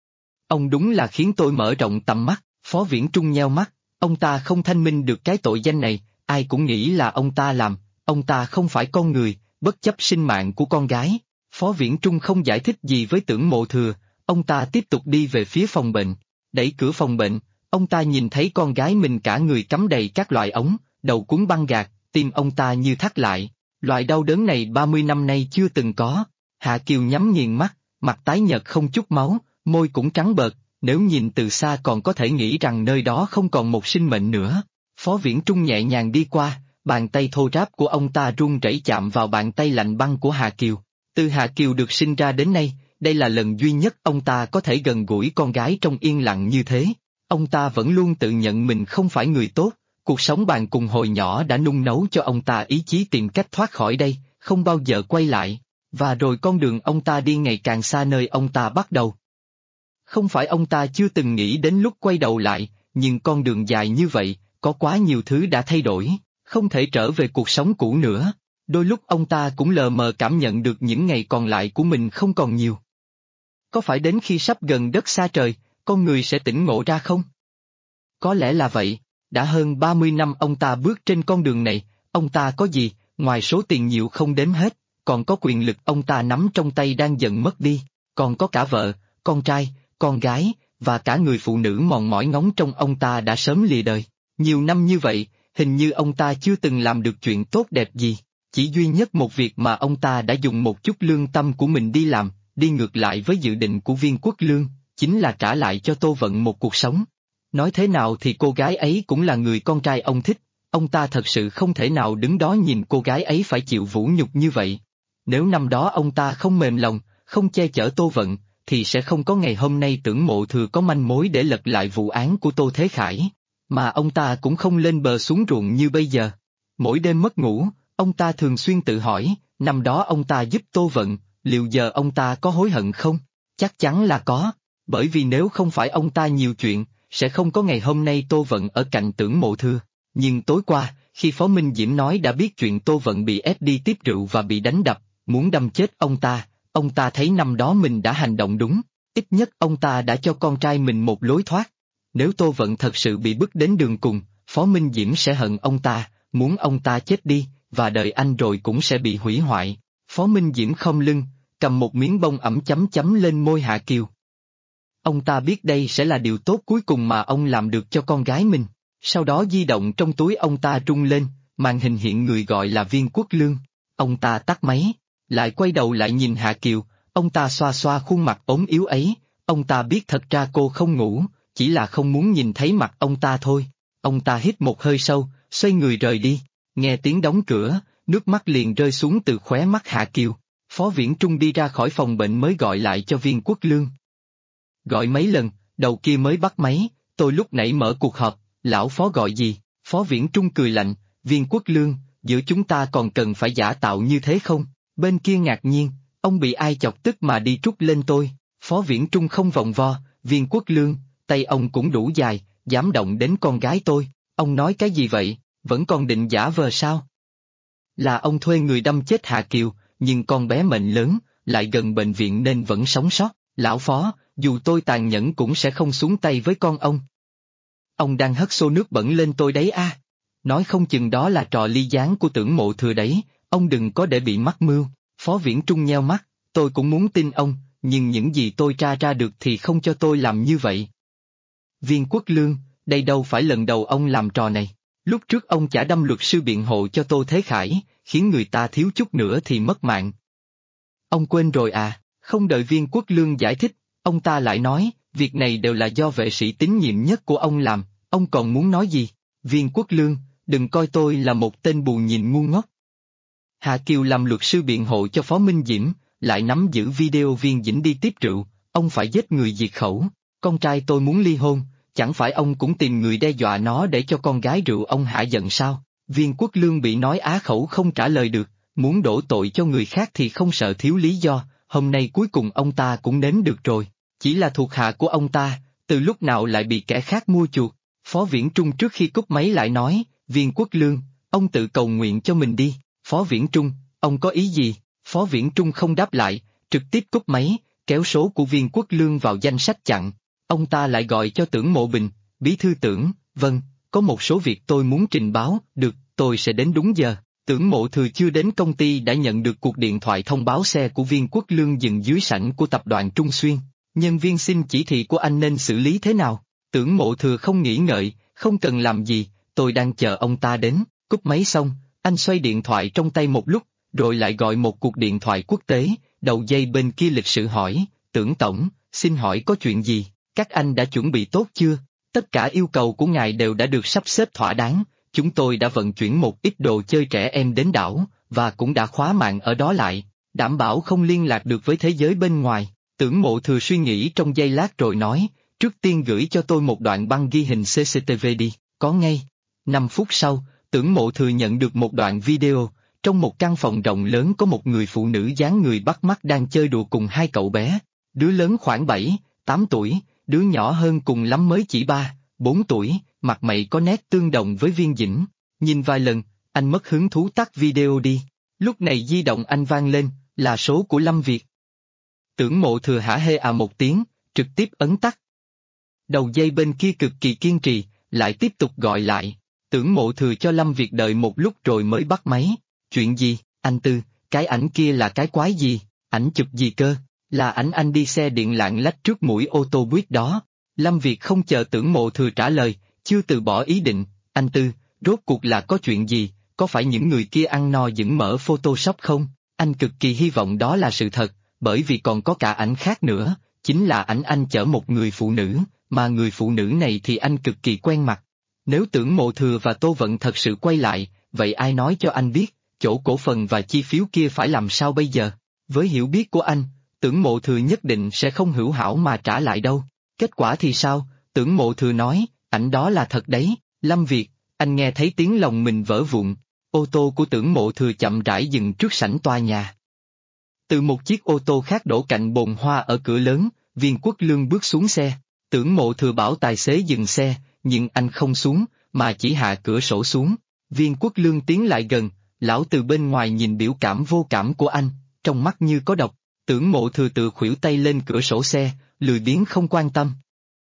Ông đúng là khiến tôi mở rộng tầm mắt, Phó Viễn Trung nheo mắt, ông ta không thanh minh được cái tội danh này, ai cũng nghĩ là ông ta làm, ông ta không phải con người, bất chấp sinh mạng của con gái. Phó Viễn Trung không giải thích gì với Tưởng Mộ Thừa, ông ta tiếp tục đi về phía phòng bệnh, đẩy cửa phòng bệnh, ông ta nhìn thấy con gái mình cả người cắm đầy các loại ống, đầu cuốn băng gạc, tim ông ta như thắt lại, loại đau đớn này 30 năm nay chưa từng có. Hạ Kiều nhắm nghiền mắt, mặt tái nhợt không chút máu, môi cũng trắng bệch, nếu nhìn từ xa còn có thể nghĩ rằng nơi đó không còn một sinh mệnh nữa. Phó Viễn Trung nhẹ nhàng đi qua, bàn tay thô ráp của ông ta run rẩy chạm vào bàn tay lạnh băng của Hạ Kiều. Từ Hạ Kiều được sinh ra đến nay, đây là lần duy nhất ông ta có thể gần gũi con gái trong yên lặng như thế. Ông ta vẫn luôn tự nhận mình không phải người tốt, cuộc sống bàn cùng hồi nhỏ đã nung nấu cho ông ta ý chí tìm cách thoát khỏi đây, không bao giờ quay lại. Và rồi con đường ông ta đi ngày càng xa nơi ông ta bắt đầu. Không phải ông ta chưa từng nghĩ đến lúc quay đầu lại, nhưng con đường dài như vậy, có quá nhiều thứ đã thay đổi, không thể trở về cuộc sống cũ nữa. Đôi lúc ông ta cũng lờ mờ cảm nhận được những ngày còn lại của mình không còn nhiều. Có phải đến khi sắp gần đất xa trời, con người sẽ tỉnh ngộ ra không? Có lẽ là vậy, đã hơn 30 năm ông ta bước trên con đường này, ông ta có gì, ngoài số tiền nhiều không đếm hết, còn có quyền lực ông ta nắm trong tay đang dần mất đi, còn có cả vợ, con trai, con gái, và cả người phụ nữ mòn mỏi ngóng trông ông ta đã sớm lìa đời. Nhiều năm như vậy, hình như ông ta chưa từng làm được chuyện tốt đẹp gì, chỉ duy nhất một việc mà ông ta đã dùng một chút lương tâm của mình đi làm, đi ngược lại với dự định của Viên Quốc Lương, chính là trả lại cho Tô Vận một cuộc sống. Nói thế nào thì cô gái ấy cũng là người con trai ông thích, ông ta thật sự không thể nào đứng đó nhìn cô gái ấy phải chịu vũ nhục như vậy. Nếu năm đó ông ta không mềm lòng, không che chở Tô Vận, thì sẽ không có ngày hôm nay Tưởng Mộ Thừa có manh mối để lật lại vụ án của Tô Thế Khải, mà ông ta cũng không lên bờ xuống ruộng như bây giờ. Mỗi đêm mất ngủ, ông ta thường xuyên tự hỏi, năm đó ông ta giúp Tô Vận, liệu giờ ông ta có hối hận không? Chắc chắn là có, bởi vì nếu không phải ông ta nhiều chuyện, sẽ không có ngày hôm nay Tô Vận ở cạnh Tưởng Mộ Thừa. Nhưng tối qua, khi Phó Minh Diễm nói đã biết chuyện Tô Vận bị ép đi tiếp rượu và bị đánh đập, muốn đâm chết ông ta thấy năm đó mình đã hành động đúng, ít nhất ông ta đã cho con trai mình một lối thoát. Nếu Tô Vận thật sự bị bức đến đường cùng, Phó Minh Diễm sẽ hận ông ta, muốn ông ta chết đi, và đời anh rồi cũng sẽ bị hủy hoại. Phó Minh Diễm khom lưng, cầm một miếng bông ẩm chấm chấm lên môi Hạ Kiều. Ông ta biết đây sẽ là điều tốt cuối cùng mà ông làm được cho con gái mình. Sau đó di động trong túi ông ta rung lên, màn hình hiện người gọi là Viên Quốc Lương. Ông ta tắt máy, lại quay đầu lại nhìn Hạ Kiều, ông ta xoa xoa khuôn mặt ốm yếu ấy, ông ta biết thật ra cô không ngủ, chỉ là không muốn nhìn thấy mặt ông ta thôi. Ông ta hít một hơi sâu, xoay người rời đi, nghe tiếng đóng cửa, nước mắt liền rơi xuống từ khóe mắt Hạ Kiều. Phó Viễn Trung đi ra khỏi phòng bệnh mới gọi lại cho Viên Quốc Lương. Gọi mấy lần, đầu kia mới bắt máy, tôi lúc nãy mở cuộc họp, lão Phó gọi gì? Phó Viễn Trung cười lạnh, Viên Quốc Lương, giữa chúng ta còn cần phải giả tạo như thế không? Bên kia ngạc nhiên, ông bị ai chọc tức mà đi trút lên tôi? Phó Viễn Trung không vòng vo, Viên Quốc Lương, tay ông cũng đủ dài, dám động đến con gái tôi, ông nói cái gì vậy, vẫn còn định giả vờ sao? Là ông thuê người đâm chết Hạ Kiều, nhưng con bé mệnh lớn, lại gần bệnh viện nên vẫn sống sót, lão Phó, dù tôi tàn nhẫn cũng sẽ không xuống tay với con ông. Ông đang hất xô nước bẩn lên tôi đấy à? Nói không chừng đó là trò ly gián của Tưởng Mộ Thừa đấy, ông đừng có để bị mắc mưu. Phó Viễn Trung nheo mắt, tôi cũng muốn tin ông, nhưng những gì tôi tra ra được thì không cho tôi làm như vậy. Viên Quốc Lương, đây đâu phải lần đầu ông làm trò này. Lúc trước ông chả đâm luật sư biện hộ cho Tô Thế Khải, khiến người ta thiếu chút nữa thì mất mạng. Ông quên rồi à? Không đợi Viên Quốc Lương giải thích, ông ta lại nói, việc này đều là do vệ sĩ tín nhiệm nhất của ông làm, ông còn muốn nói gì? Viên Quốc Lương, đừng coi tôi là một tên bù nhìn ngu ngốc. Hạ Kiều làm luật sư biện hộ cho Phó Minh Diễm, lại nắm giữ video Viên Dĩnh đi tiếp rượu, ông phải giết người diệt khẩu, con trai tôi muốn ly hôn, chẳng phải ông cũng tìm người đe dọa nó để cho con gái rượu ông hả giận sao? Viên Quốc Lương bị nói á khẩu không trả lời được, muốn đổ tội cho người khác thì không sợ thiếu lý do, hôm nay cuối cùng ông ta cũng nếm được rồi, chỉ là thuộc hạ của ông ta, từ lúc nào lại bị kẻ khác mua chuộc. Phó Viễn Trung trước khi cúp máy lại nói, Viên Quốc Lương, ông tự cầu nguyện cho mình đi. Phó Viễn Trung, ông có ý gì? Phó Viễn Trung không đáp lại, trực tiếp cúp máy, kéo số của Viên Quốc Lương vào danh sách chặn. Ông ta lại gọi cho Tưởng Mộ Bình, bí thư Tưởng, vâng, có một số việc tôi muốn trình báo, được, tôi sẽ đến đúng giờ. Tưởng Mộ Thừa chưa đến công ty đã nhận được cuộc điện thoại thông báo xe của Viên Quốc Lương dừng dưới sảnh của tập đoàn Trung Xuyên. Nhân viên xin chỉ thị của anh nên xử lý thế nào? Tưởng Mộ Thừa không nghĩ ngợi, không cần làm gì, tôi đang chờ ông ta đến. Cúp máy xong, anh xoay điện thoại trong tay một lúc, rồi lại gọi một cuộc điện thoại quốc tế, đầu dây bên kia lịch sự hỏi, Tưởng Tổng, xin hỏi có chuyện gì, các anh đã chuẩn bị tốt chưa? Tất cả yêu cầu của ngài đều đã được sắp xếp thỏa đáng, chúng tôi đã vận chuyển một ít đồ chơi trẻ em đến đảo, và cũng đã khóa mạng ở đó lại, đảm bảo không liên lạc được với thế giới bên ngoài. Tưởng Mộ Thừa suy nghĩ trong giây lát rồi nói, trước tiên gửi cho tôi một đoạn băng ghi hình CCTV đi, có ngay. 5 phút sau, Tưởng Mộ Thừa nhận được một đoạn video, trong một căn phòng rộng lớn có một người phụ nữ dáng người bắt mắt đang chơi đùa cùng hai cậu bé, đứa lớn khoảng 7, 8 tuổi, đứa nhỏ hơn cùng lắm mới chỉ 3, 4 tuổi, mặt mày có nét tương đồng với Viên Dĩnh. Nhìn vài lần, anh mất hứng thú tắt video đi, lúc này di động anh vang lên, là số của Lâm Việt. Tưởng Mộ Thừa hả hê à một tiếng, trực tiếp ấn tắt. Đầu dây bên kia cực kỳ kiên trì, lại tiếp tục gọi lại. Tưởng Mộ Thừa cho Lâm Việt đợi một lúc rồi mới bắt máy. Chuyện gì, anh Tư, cái ảnh kia là cái quái gì, ảnh chụp gì cơ, là ảnh anh đi xe điện lạng lách trước mũi ô tô buýt đó. Lâm Việt không chờ Tưởng Mộ Thừa trả lời, chưa từ bỏ ý định, anh Tư, rốt cuộc là có chuyện gì, có phải những người kia ăn no dững mở Photoshop không? Anh cực kỳ hy vọng đó là sự thật, bởi vì còn có cả ảnh khác nữa, chính là ảnh anh chở một người phụ nữ, mà người phụ nữ này thì anh cực kỳ quen mặt. Nếu Tưởng Mộ Thừa và Tô Vận thật sự quay lại, vậy ai nói cho anh biết, chỗ cổ phần và chi phiếu kia phải làm sao bây giờ? Với hiểu biết của anh, Tưởng Mộ Thừa nhất định sẽ không hữu hảo mà trả lại đâu. Kết quả thì sao? Tưởng Mộ Thừa nói, ảnh đó là thật đấy. Lâm Việt, anh nghe thấy tiếng lòng mình vỡ vụn. Ô tô của Tưởng Mộ Thừa chậm rãi dừng trước sảnh tòa nhà. Từ một chiếc ô tô khác đổ cạnh bồn hoa ở cửa lớn, Viên Quốc Lương bước xuống xe. Tưởng Mộ Thừa bảo tài xế dừng xe, nhưng anh không xuống, mà chỉ hạ cửa sổ xuống. Viên Quốc Lương tiến lại gần, lão từ bên ngoài nhìn biểu cảm vô cảm của anh, trong mắt như có độc. Tưởng Mộ Thừa tự khuỷu tay lên cửa sổ xe, lười biếng không quan tâm.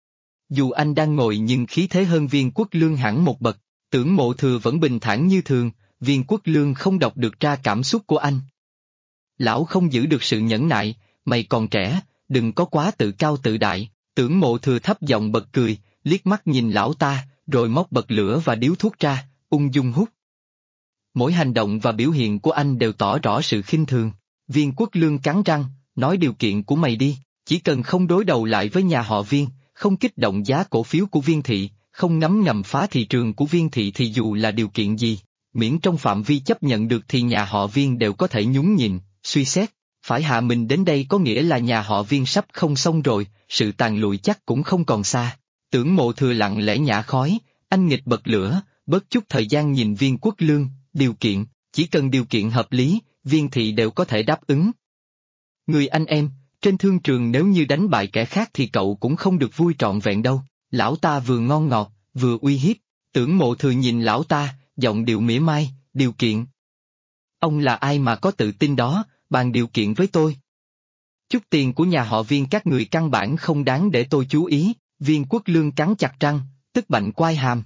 Dù anh đang ngồi nhưng khí thế hơn Viên Quốc Lương hẳn một bậc. Tưởng Mộ Thừa vẫn bình thản như thường, Viên Quốc Lương không đọc được ra cảm xúc của anh. Lão không giữ được sự nhẫn nại, mày còn trẻ, đừng có quá tự cao tự đại. Tưởng Mộ Thừa thấp giọng bật cười, liếc mắt nhìn lão ta, rồi móc bật lửa và điếu thuốc ra, ung dung hút. Mỗi hành động và biểu hiện của anh đều tỏ rõ sự khinh thường. Viên Quốc Lương cắn răng, nói điều kiện của mày đi, chỉ cần không đối đầu lại với nhà họ Viên, không kích động giá cổ phiếu của Viên thị, không ngấm ngầm phá thị trường của Viên thị thì dù là điều kiện gì, miễn trong phạm vi chấp nhận được thì nhà họ Viên đều có thể nhún nhịn, suy xét. Phải hạ mình đến đây có nghĩa là nhà họ Viên sắp không xong rồi, sự tàn lụi chắc cũng không còn xa. Tưởng Mộ Thừa lặng lẽ nhả khói, anh nghịch bật lửa, bớt chút thời gian nhìn Viên Quốc Lương, điều kiện, chỉ cần điều kiện hợp lý, Viên thị đều có thể đáp ứng. Người anh em, trên thương trường nếu như đánh bại kẻ khác thì cậu cũng không được vui trọn vẹn đâu. Lão ta vừa ngon ngọt, vừa uy hiếp. Tưởng Mộ Thừa nhìn lão ta, giọng điệu mỉa mai, điều kiện. Ông là ai mà có tự tin đó, bàn điều kiện với tôi. Chút tiền của nhà họ Viên các người căn bản không đáng để tôi chú ý. Viên Quốc Lương cắn chặt răng, tức bạnh quai hàm.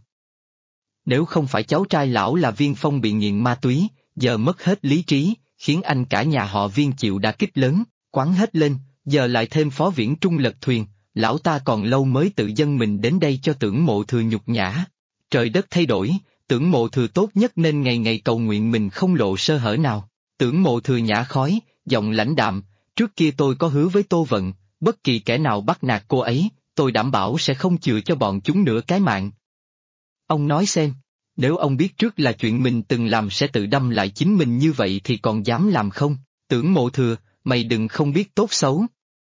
Nếu không phải cháu trai lão là Viên Phong bị nghiện ma túy, giờ mất hết lý trí, khiến anh cả nhà họ Viên chịu đả kích lớn, quắn hết lên, giờ lại thêm Phó Viễn Trung lật thuyền, lão ta còn lâu mới tự dâng mình đến đây cho Tưởng Mộ Thừa nhục nhã. Trời đất thay đổi, Tưởng Mộ Thừa tốt nhất nên ngày ngày cầu nguyện mình không lộ sơ hở nào. Tưởng Mộ Thừa nhả khói, giọng lãnh đạm, trước kia tôi có hứa với Tô Vận, bất kỳ kẻ nào bắt nạt cô ấy, tôi đảm bảo sẽ không chừa cho bọn chúng nửa cái mạng. Ông nói xem, nếu ông biết trước là chuyện mình từng làm sẽ tự đâm lại chính mình như vậy thì còn dám làm không? Tưởng Mộ Thừa, mày đừng không biết tốt xấu.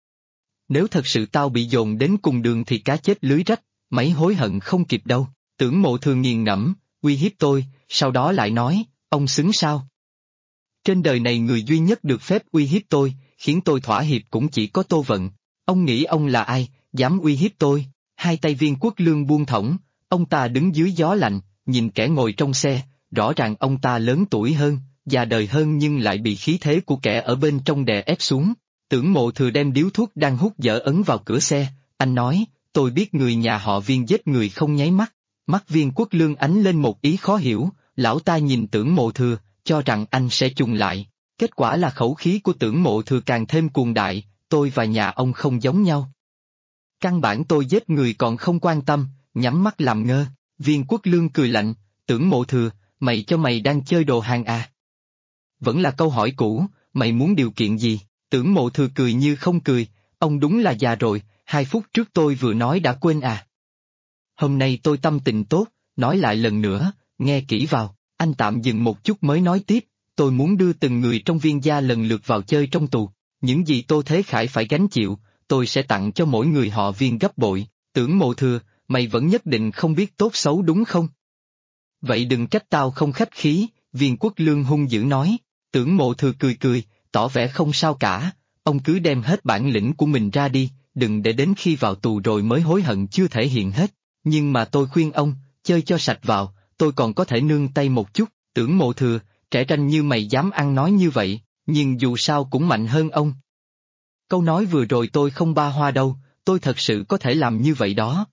Nếu thật sự tao bị dồn đến cùng đường thì cá chết lưới rách, mấy hối hận không kịp đâu. Tưởng Mộ Thừa nghiền ngẫm, uy hiếp tôi, sau đó lại nói, ông xứng sao? Trên đời này người duy nhất được phép uy hiếp tôi, khiến tôi thỏa hiệp cũng chỉ có Tô Vận. Ông nghĩ ông là ai, dám uy hiếp tôi? Hai tay Viên Quốc Lương buông thõng, ông ta đứng dưới gió lạnh, nhìn kẻ ngồi trong xe, rõ ràng ông ta lớn tuổi hơn, già đời hơn nhưng lại bị khí thế của kẻ ở bên trong đè ép xuống. Tưởng Mộ Thừa đem điếu thuốc đang hút dở ấn vào cửa xe, anh nói, tôi biết người nhà họ Viên giết người không nháy mắt. Mắt Viên Quốc Lương ánh lên một ý khó hiểu, lão ta nhìn Tưởng Mộ Thừa, cho rằng anh sẽ trùng lại. Kết quả là khẩu khí của Tưởng Mộ Thừa càng thêm cuồng đại, tôi và nhà ông không giống nhau. Căn bản tôi giết người còn không quan tâm, nhắm mắt làm ngơ. Viên Quốc Lương cười lạnh, Tưởng Mộ Thừa, mày cho mày đang chơi đồ hàng à? Vẫn là câu hỏi cũ, mày muốn điều kiện gì? Tưởng Mộ Thừa cười như không cười, ông đúng là già rồi, 2 phút trước tôi vừa nói đã quên à? Hôm nay tôi tâm tình tốt, nói lại lần nữa, nghe kỹ vào, anh tạm dừng một chút mới nói tiếp, tôi muốn đưa từng người trong Viên gia lần lượt vào chơi trong tù, những gì Tô Thế Khải phải gánh chịu, tôi sẽ tặng cho mỗi người họ Viên gấp bội. Tưởng Mộ Thừa, mày vẫn nhất định không biết tốt xấu đúng không? Vậy đừng trách tao không khách khí, Viên Quốc Lương hung dữ nói. Tưởng Mộ Thừa cười cười, tỏ vẻ không sao cả, ông cứ đem hết bản lĩnh của mình ra đi, đừng để đến khi vào tù rồi mới hối hận chưa thể hiện hết. Nhưng mà tôi khuyên ông, chơi cho sạch vào, tôi còn có thể nương tay một chút. Tưởng Mộ Thừa, trẻ ranh như mày dám ăn nói như vậy, nhưng dù sao cũng mạnh hơn ông. Câu nói vừa rồi tôi không ba hoa đâu, tôi thật sự có thể làm như vậy đó.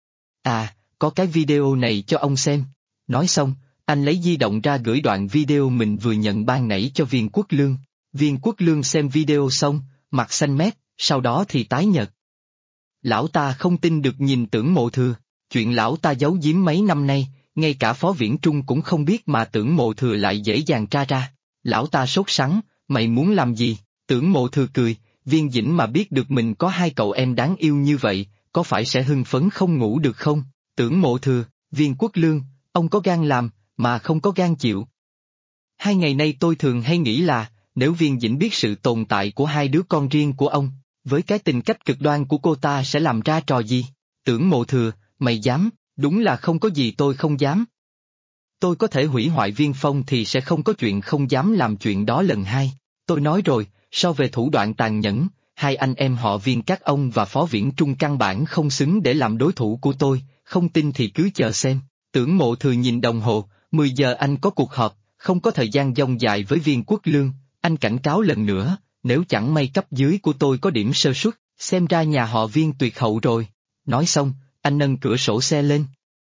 À, có cái video này cho ông xem. Nói xong, anh lấy di động ra gửi đoạn video mình vừa nhận ban nãy cho Viên Quốc Lương. Viên Quốc Lương xem video xong, mặt xanh mét, sau đó thì tái nhợt. Lão ta không tin được nhìn Tưởng Mộ Thừa, chuyện lão ta giấu giếm mấy năm nay, ngay cả Phó Viễn Trung cũng không biết mà Tưởng Mộ Thừa lại dễ dàng tra ra. Lão ta sốt sắng, mày muốn làm gì? Tưởng Mộ Thừa cười, Viên Dĩnh mà biết được mình có 2 cậu em đáng yêu như vậy, có phải sẽ hưng phấn không ngủ được không? Tưởng Mộ Thừa, Viên Quốc Lương, ông có gan làm, mà không có gan chịu. 2 ngày nay tôi thường hay nghĩ là, nếu Viên Dĩnh biết sự tồn tại của 2 đứa con riêng của ông, với cái tình cách cực đoan của cô ta sẽ làm ra trò gì? Tưởng Mộ Thừa, mày dám, đúng là không có gì tôi không dám. Tôi có thể hủy hoại Viên Phong thì sẽ không có chuyện không dám làm chuyện đó lần hai. Tôi nói rồi, so về thủ đoạn tàn nhẫn, 2 anh em họ Viên các ông và Phó Viễn Trung căn bản không xứng để làm đối thủ của tôi, không tin thì cứ chờ xem. Tưởng Mộ Thừa nhìn đồng hồ, 10 giờ anh có cuộc họp, không có thời gian dông dài với Viên Quốc Lương, anh cảnh cáo lần nữa, nếu chẳng may cấp dưới của tôi có điểm sơ suất, xem ra nhà họ Viên tuyệt hậu rồi. Nói xong, anh nâng cửa sổ xe lên.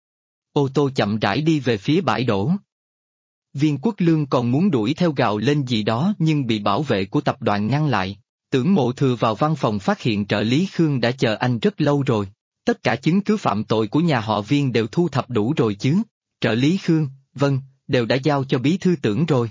Ô tô chậm rãi đi về phía bãi đổ. Viên Quốc Lương còn muốn đuổi theo gào lên gì đó nhưng bị bảo vệ của tập đoàn ngăn lại. Tưởng Mộ Thừa vào văn phòng phát hiện trợ lý Khương đã chờ anh rất lâu rồi. Tất cả chứng cứ phạm tội của nhà họ Viên đều thu thập đủ rồi chứ. Trợ lý Khương, vâng, đều đã giao cho bí thư Tưởng rồi.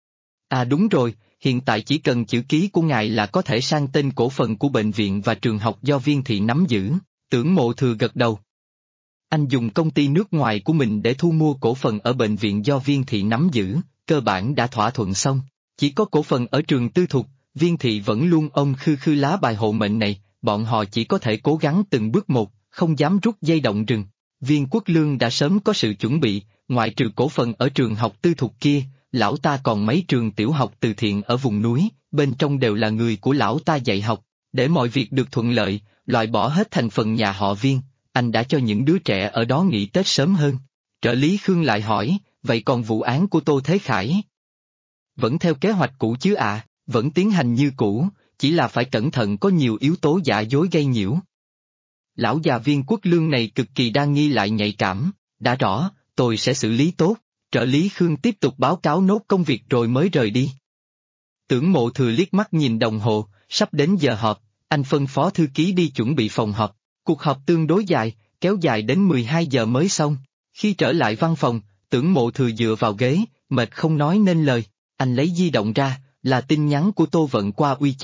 À đúng rồi, hiện tại chỉ cần chữ ký của ngài là có thể sang tên cổ phần của bệnh viện và trường học do Viên thị nắm giữ. Tưởng Mộ Thừa gật đầu. Anh dùng công ty nước ngoài của mình để thu mua cổ phần ở bệnh viện do Viên thị nắm giữ, cơ bản đã thỏa thuận xong. Chỉ có cổ phần ở trường tư thục, Viên thị vẫn luôn ôm khư khư lá bài hộ mệnh này, bọn họ chỉ có thể cố gắng từng bước một, không dám rút dây động rừng. Viên Quốc Lương đã sớm có sự chuẩn bị, ngoại trừ cổ phần ở trường học tư thục kia, lão ta còn mấy trường tiểu học từ thiện ở vùng núi, bên trong đều là người của lão ta dạy học. Để mọi việc được thuận lợi, loại bỏ hết thành phần nhà họ Viên, anh đã cho những đứa trẻ ở đó nghỉ Tết sớm hơn. Trợ lý Khương lại hỏi, vậy còn vụ án của Tô Thế Khải? Vẫn theo kế hoạch cũ chứ ạ? Vẫn tiến hành như cũ, chỉ là phải cẩn thận có nhiều yếu tố giả dối gây nhiễu. Lão già Viên Quốc Lương này cực kỳ đa nghi lại nhạy cảm, đã rõ, tôi sẽ xử lý tốt. Trợ lý Khương tiếp tục báo cáo nốt công việc rồi mới rời đi. Tưởng Mộ Thừa liếc mắt nhìn đồng hồ, sắp đến giờ họp, anh phân phó thư ký đi chuẩn bị phòng họp. Cuộc họp tương đối dài, kéo dài đến 12 giờ mới xong. Khi trở lại văn phòng, Tưởng Mộ Thừa dựa vào ghế, mệt không nói nên lời. Anh lấy di động ra, là tin nhắn của Tô Vận qua WeChat,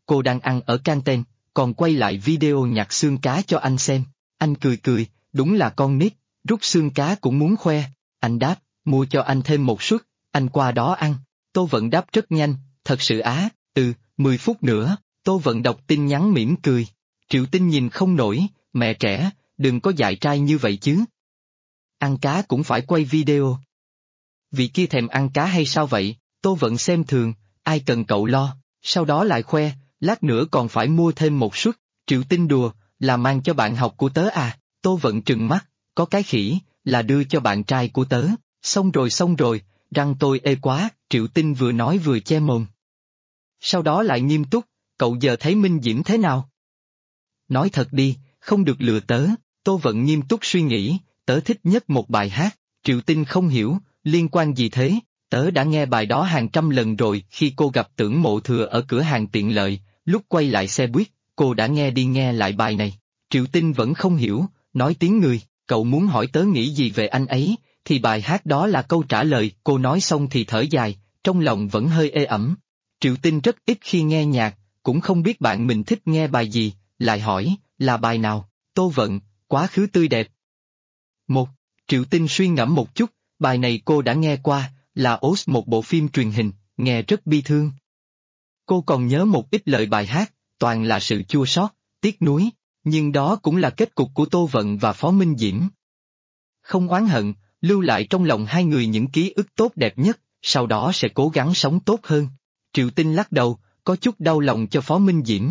cô đang ăn ở canteen, còn quay lại video nhặt xương cá cho anh xem. Anh cười cười, đúng là con nít, rút xương cá cũng muốn khoe. Anh đáp, mua cho anh thêm một suất, anh qua đó ăn. Tô Vận đáp rất nhanh, thật sự á, 10 phút nữa. Tô Vận đọc tin nhắn mỉm cười. Triệu Tinh nhìn không nổi, mẹ trẻ, đừng có dại trai như vậy chứ. Ăn cá cũng phải quay video. Vị kia thèm ăn cá hay sao vậy? Tô Vận xem thường, ai cần cậu lo, sau đó lại khoe, lát nữa còn phải mua thêm một suất. Triệu Tinh đùa, là mang cho bạn học của tớ à? Tô Vận trừng mắt, có cái khỉ, là đưa cho bạn trai của tớ. Xong rồi, răng tôi ê quá. Triệu Tinh vừa nói vừa che mồm. Sau đó lại nghiêm túc, cậu giờ thấy Minh Diễm thế nào? Nói thật đi, không được lừa tớ. Tô Vận nghiêm túc suy nghĩ, tớ thích nhất một bài hát. Triệu Tinh không hiểu, liên quan gì thế? Tớ đã nghe bài đó hàng trăm lần rồi. Khi cô gặp Tưởng Mộ Thừa ở cửa hàng tiện lợi, lúc quay lại xe buýt, cô đã nghe đi nghe lại bài này. Triệu Tinh vẫn không hiểu, nói tiếng người, cậu muốn hỏi tớ nghĩ gì về anh ấy, thì bài hát đó là câu trả lời. Cô nói xong thì thở dài, trong lòng vẫn hơi ê ẩm. Triệu Tinh rất ít khi nghe nhạc, cũng không biết bạn mình thích nghe bài gì, lại hỏi, là bài nào? Tô Vận, Quá khứ tươi đẹp. Triệu Tinh suy ngẫm một chút, bài này cô đã nghe qua, là OST một bộ phim truyền hình, nghe rất bi thương. Cô còn nhớ một ít lời bài hát, toàn là sự chua xót, tiếc nuối, nhưng đó cũng là kết cục của Tô Vận và Phó Minh Diễm. Không oán hận, lưu lại trong lòng hai người những ký ức tốt đẹp nhất, sau đó sẽ cố gắng sống tốt hơn. Triệu Tinh lắc đầu, có chút đau lòng cho Phó Minh Diễm.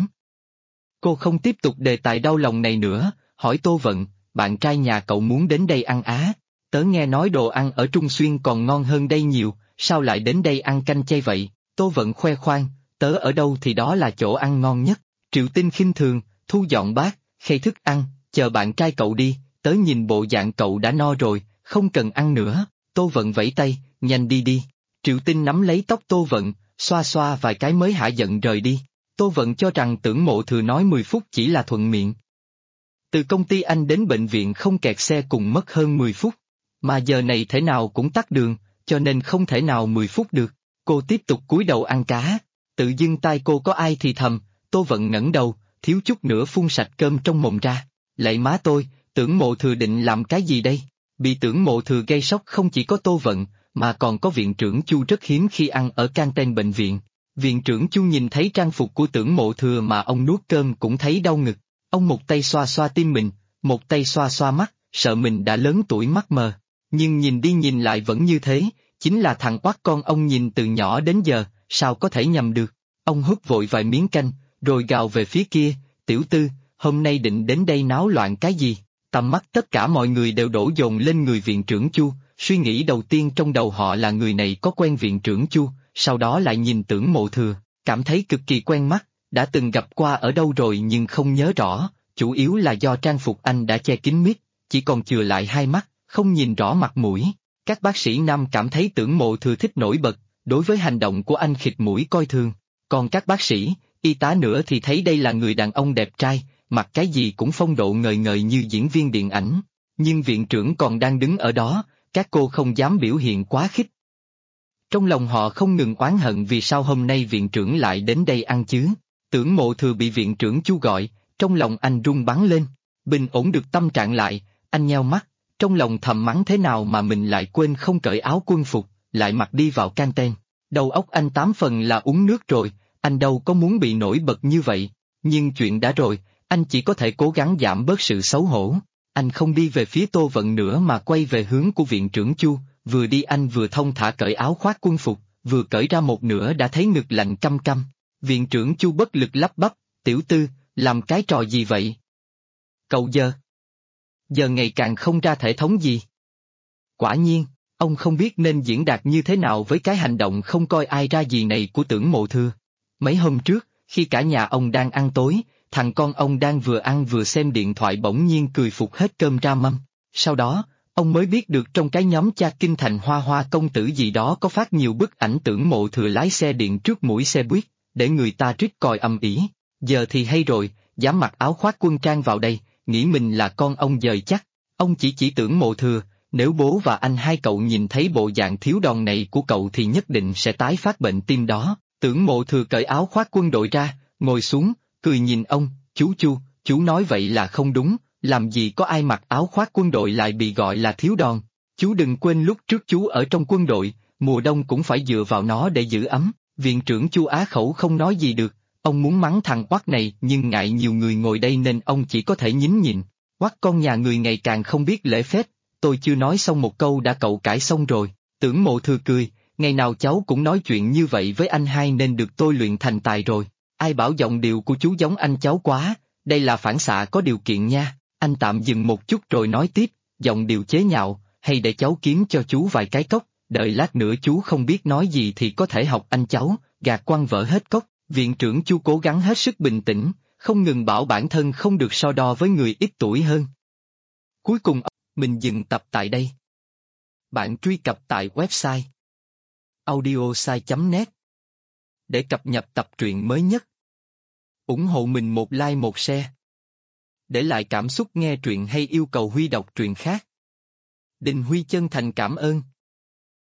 Cô không tiếp tục đề tài đau lòng này nữa, hỏi Tô Vận, bạn trai nhà cậu muốn đến đây ăn á? Tớ nghe nói đồ ăn ở Trung Xuyên còn ngon hơn đây nhiều, sao lại đến đây ăn canh chay vậy? Tô Vận khoe khoang, tớ ở đâu thì đó là chỗ ăn ngon nhất. Triệu Tinh khinh thường, thu dọn bát, khay thức ăn, chờ bạn trai cậu đi, tớ nhìn bộ dạng cậu đã no rồi, không cần ăn nữa. Tô Vận vẫy tay, nhanh đi đi. Triệu Tinh nắm lấy tóc Tô Vận, xoa xoa vài cái mới hả giận rời đi. Tô Vận cho rằng Tưởng Mộ Thừa nói 10 phút chỉ là thuận miệng. Từ công ty anh đến bệnh viện không kẹt xe cùng mất hơn 10 phút, mà giờ này thể nào cũng tắc đường, cho nên không thể nào 10 phút được. Cô tiếp tục cúi đầu ăn cá, tự dưng tai cô có ai thì thầm. Tô Vận ngẩng đầu, thiếu chút nữa phun sạch cơm trong mồm ra. Lạy má tôi, Tưởng Mộ Thừa định làm cái gì đây? Bị Tưởng Mộ Thừa gây sốc không chỉ có Tô Vận, mà còn có viện trưởng Chu rất hiếm khi ăn ở canteen bệnh viện. Viện trưởng Chu nhìn thấy trang phục của Tưởng Mộ Thừa mà ông nuốt cơm cũng thấy đau ngực. Ông một tay xoa xoa tim mình, một tay xoa xoa mắt, sợ mình đã lớn tuổi mắt mờ. Nhưng nhìn đi nhìn lại vẫn như thế, chính là thằng oắt con ông nhìn từ nhỏ đến giờ, sao có thể nhầm được. Ông húp vội vài miếng canh, rồi gào về phía kia, tiểu tư, hôm nay định đến đây náo loạn cái gì? Tầm mắt tất cả mọi người đều đổ dồn lên người viện trưởng Chu, suy nghĩ đầu tiên trong đầu họ là người này có quen viện trưởng Chu, sau đó lại nhìn Tưởng Mộ Thừa, cảm thấy cực kỳ quen mắt, đã từng gặp qua ở đâu rồi nhưng không nhớ rõ, chủ yếu là do trang phục anh đã che kín mít, chỉ còn chừa lại hai mắt, không nhìn rõ mặt mũi. Các bác sĩ nam cảm thấy Tưởng Mộ Thừa thích nổi bật, đối với hành động của anh khịt mũi coi thường, còn các bác sĩ, y tá nữa thì thấy đây là người đàn ông đẹp trai, mặc cái gì cũng phong độ ngời ngời như diễn viên điện ảnh. Nhưng viện trưởng còn đang đứng ở đó, các cô không dám biểu hiện quá khích. Trong lòng họ không ngừng oán hận vì sao hôm nay viện trưởng lại đến đây ăn chứ. Tưởng Mộ Thừa bị viện trưởng Chu gọi, trong lòng anh run bắn lên, bình ổn được tâm trạng lại, anh nheo mắt, trong lòng thầm mắng thế nào mà mình lại quên không cởi áo quân phục, lại mặc đi vào canteen. Đầu óc anh 8 phần là uống nước rồi, anh đâu có muốn bị nổi bật như vậy, nhưng chuyện đã rồi, anh chỉ có thể cố gắng giảm bớt sự xấu hổ. Anh không đi về phía Tô Vận nữa mà quay về hướng của viện trưởng Chu, vừa đi anh vừa thông thả cởi áo khoác quân phục, vừa cởi ra một nửa đã thấy ngực lạnh căm căm. Viện trưởng Chu bất lực lắp bắp, tiểu tư, làm cái trò gì vậy? Cậu giờ ngày càng không ra thể thống gì. Quả nhiên, ông không biết nên diễn đạt như thế nào với cái hành động không coi ai ra gì này của Tưởng Mộ Thừa. Mấy hôm trước, khi cả nhà ông đang ăn tối, thằng con ông đang vừa ăn vừa xem điện thoại bỗng nhiên cười phụt hết cơm ra mâm. Sau đó, ông mới biết được trong cái nhóm cha kinh thành Hoa Hoa công tử gì đó có phát nhiều bức ảnh Tưởng Mộ Thừa lái xe điện trước mũi xe buýt, để người ta rít còi âm ỉ. Giờ thì hay rồi, dám mặc áo khoác quân trang vào đây, nghĩ mình là con ông dời chắc. Ông chỉ Tưởng Mộ Thừa, nếu bố và anh hai cậu nhìn thấy bộ dạng thiếu đòn này của cậu thì nhất định sẽ tái phát bệnh tim đó. Tưởng Mộ Thừa cởi áo khoác quân đội ra, ngồi xuống, cười nhìn ông, chú nói vậy là không đúng, làm gì có ai mặc áo khoác quân đội lại bị gọi là thiếu đòn. Chú đừng quên lúc trước chú ở trong quân đội, mùa đông cũng phải dựa vào nó để giữ ấm. Viện trưởng Chu Á Khẩu không nói gì được, ông muốn mắng thằng Oắt này nhưng ngại nhiều người ngồi đây nên ông chỉ có thể nhín nhịn. Oắt con nhà người ngày càng không biết lễ phép, tôi chưa nói xong một câu đã cậu cãi xong rồi. Tưởng Mộ Thừa cười, ngày nào cháu cũng nói chuyện như vậy với anh hai nên được tôi luyện thành tài rồi. Ai bảo giọng điệu của chú giống anh cháu quá, đây là phản xạ có điều kiện nha. Anh tạm dừng một chút rồi nói tiếp, giọng điệu chế nhạo, hay để cháu kiếm cho chú vài cái cốc, đợi lát nữa chú không biết nói gì thì có thể học anh cháu, gạt quăng vỡ hết cốc. Viện trưởng Chu cố gắng hết sức bình tĩnh, không ngừng bảo bản thân không được so đo với người ít tuổi hơn. Cuối cùng, mình dừng tập tại đây. Bạn truy cập tại website audiosai.net để cập nhật tập truyện mới nhất. Ủng hộ mình một like một share. Để lại cảm xúc nghe truyện hay yêu cầu Huy đọc truyện khác. Đình Huy chân thành cảm ơn.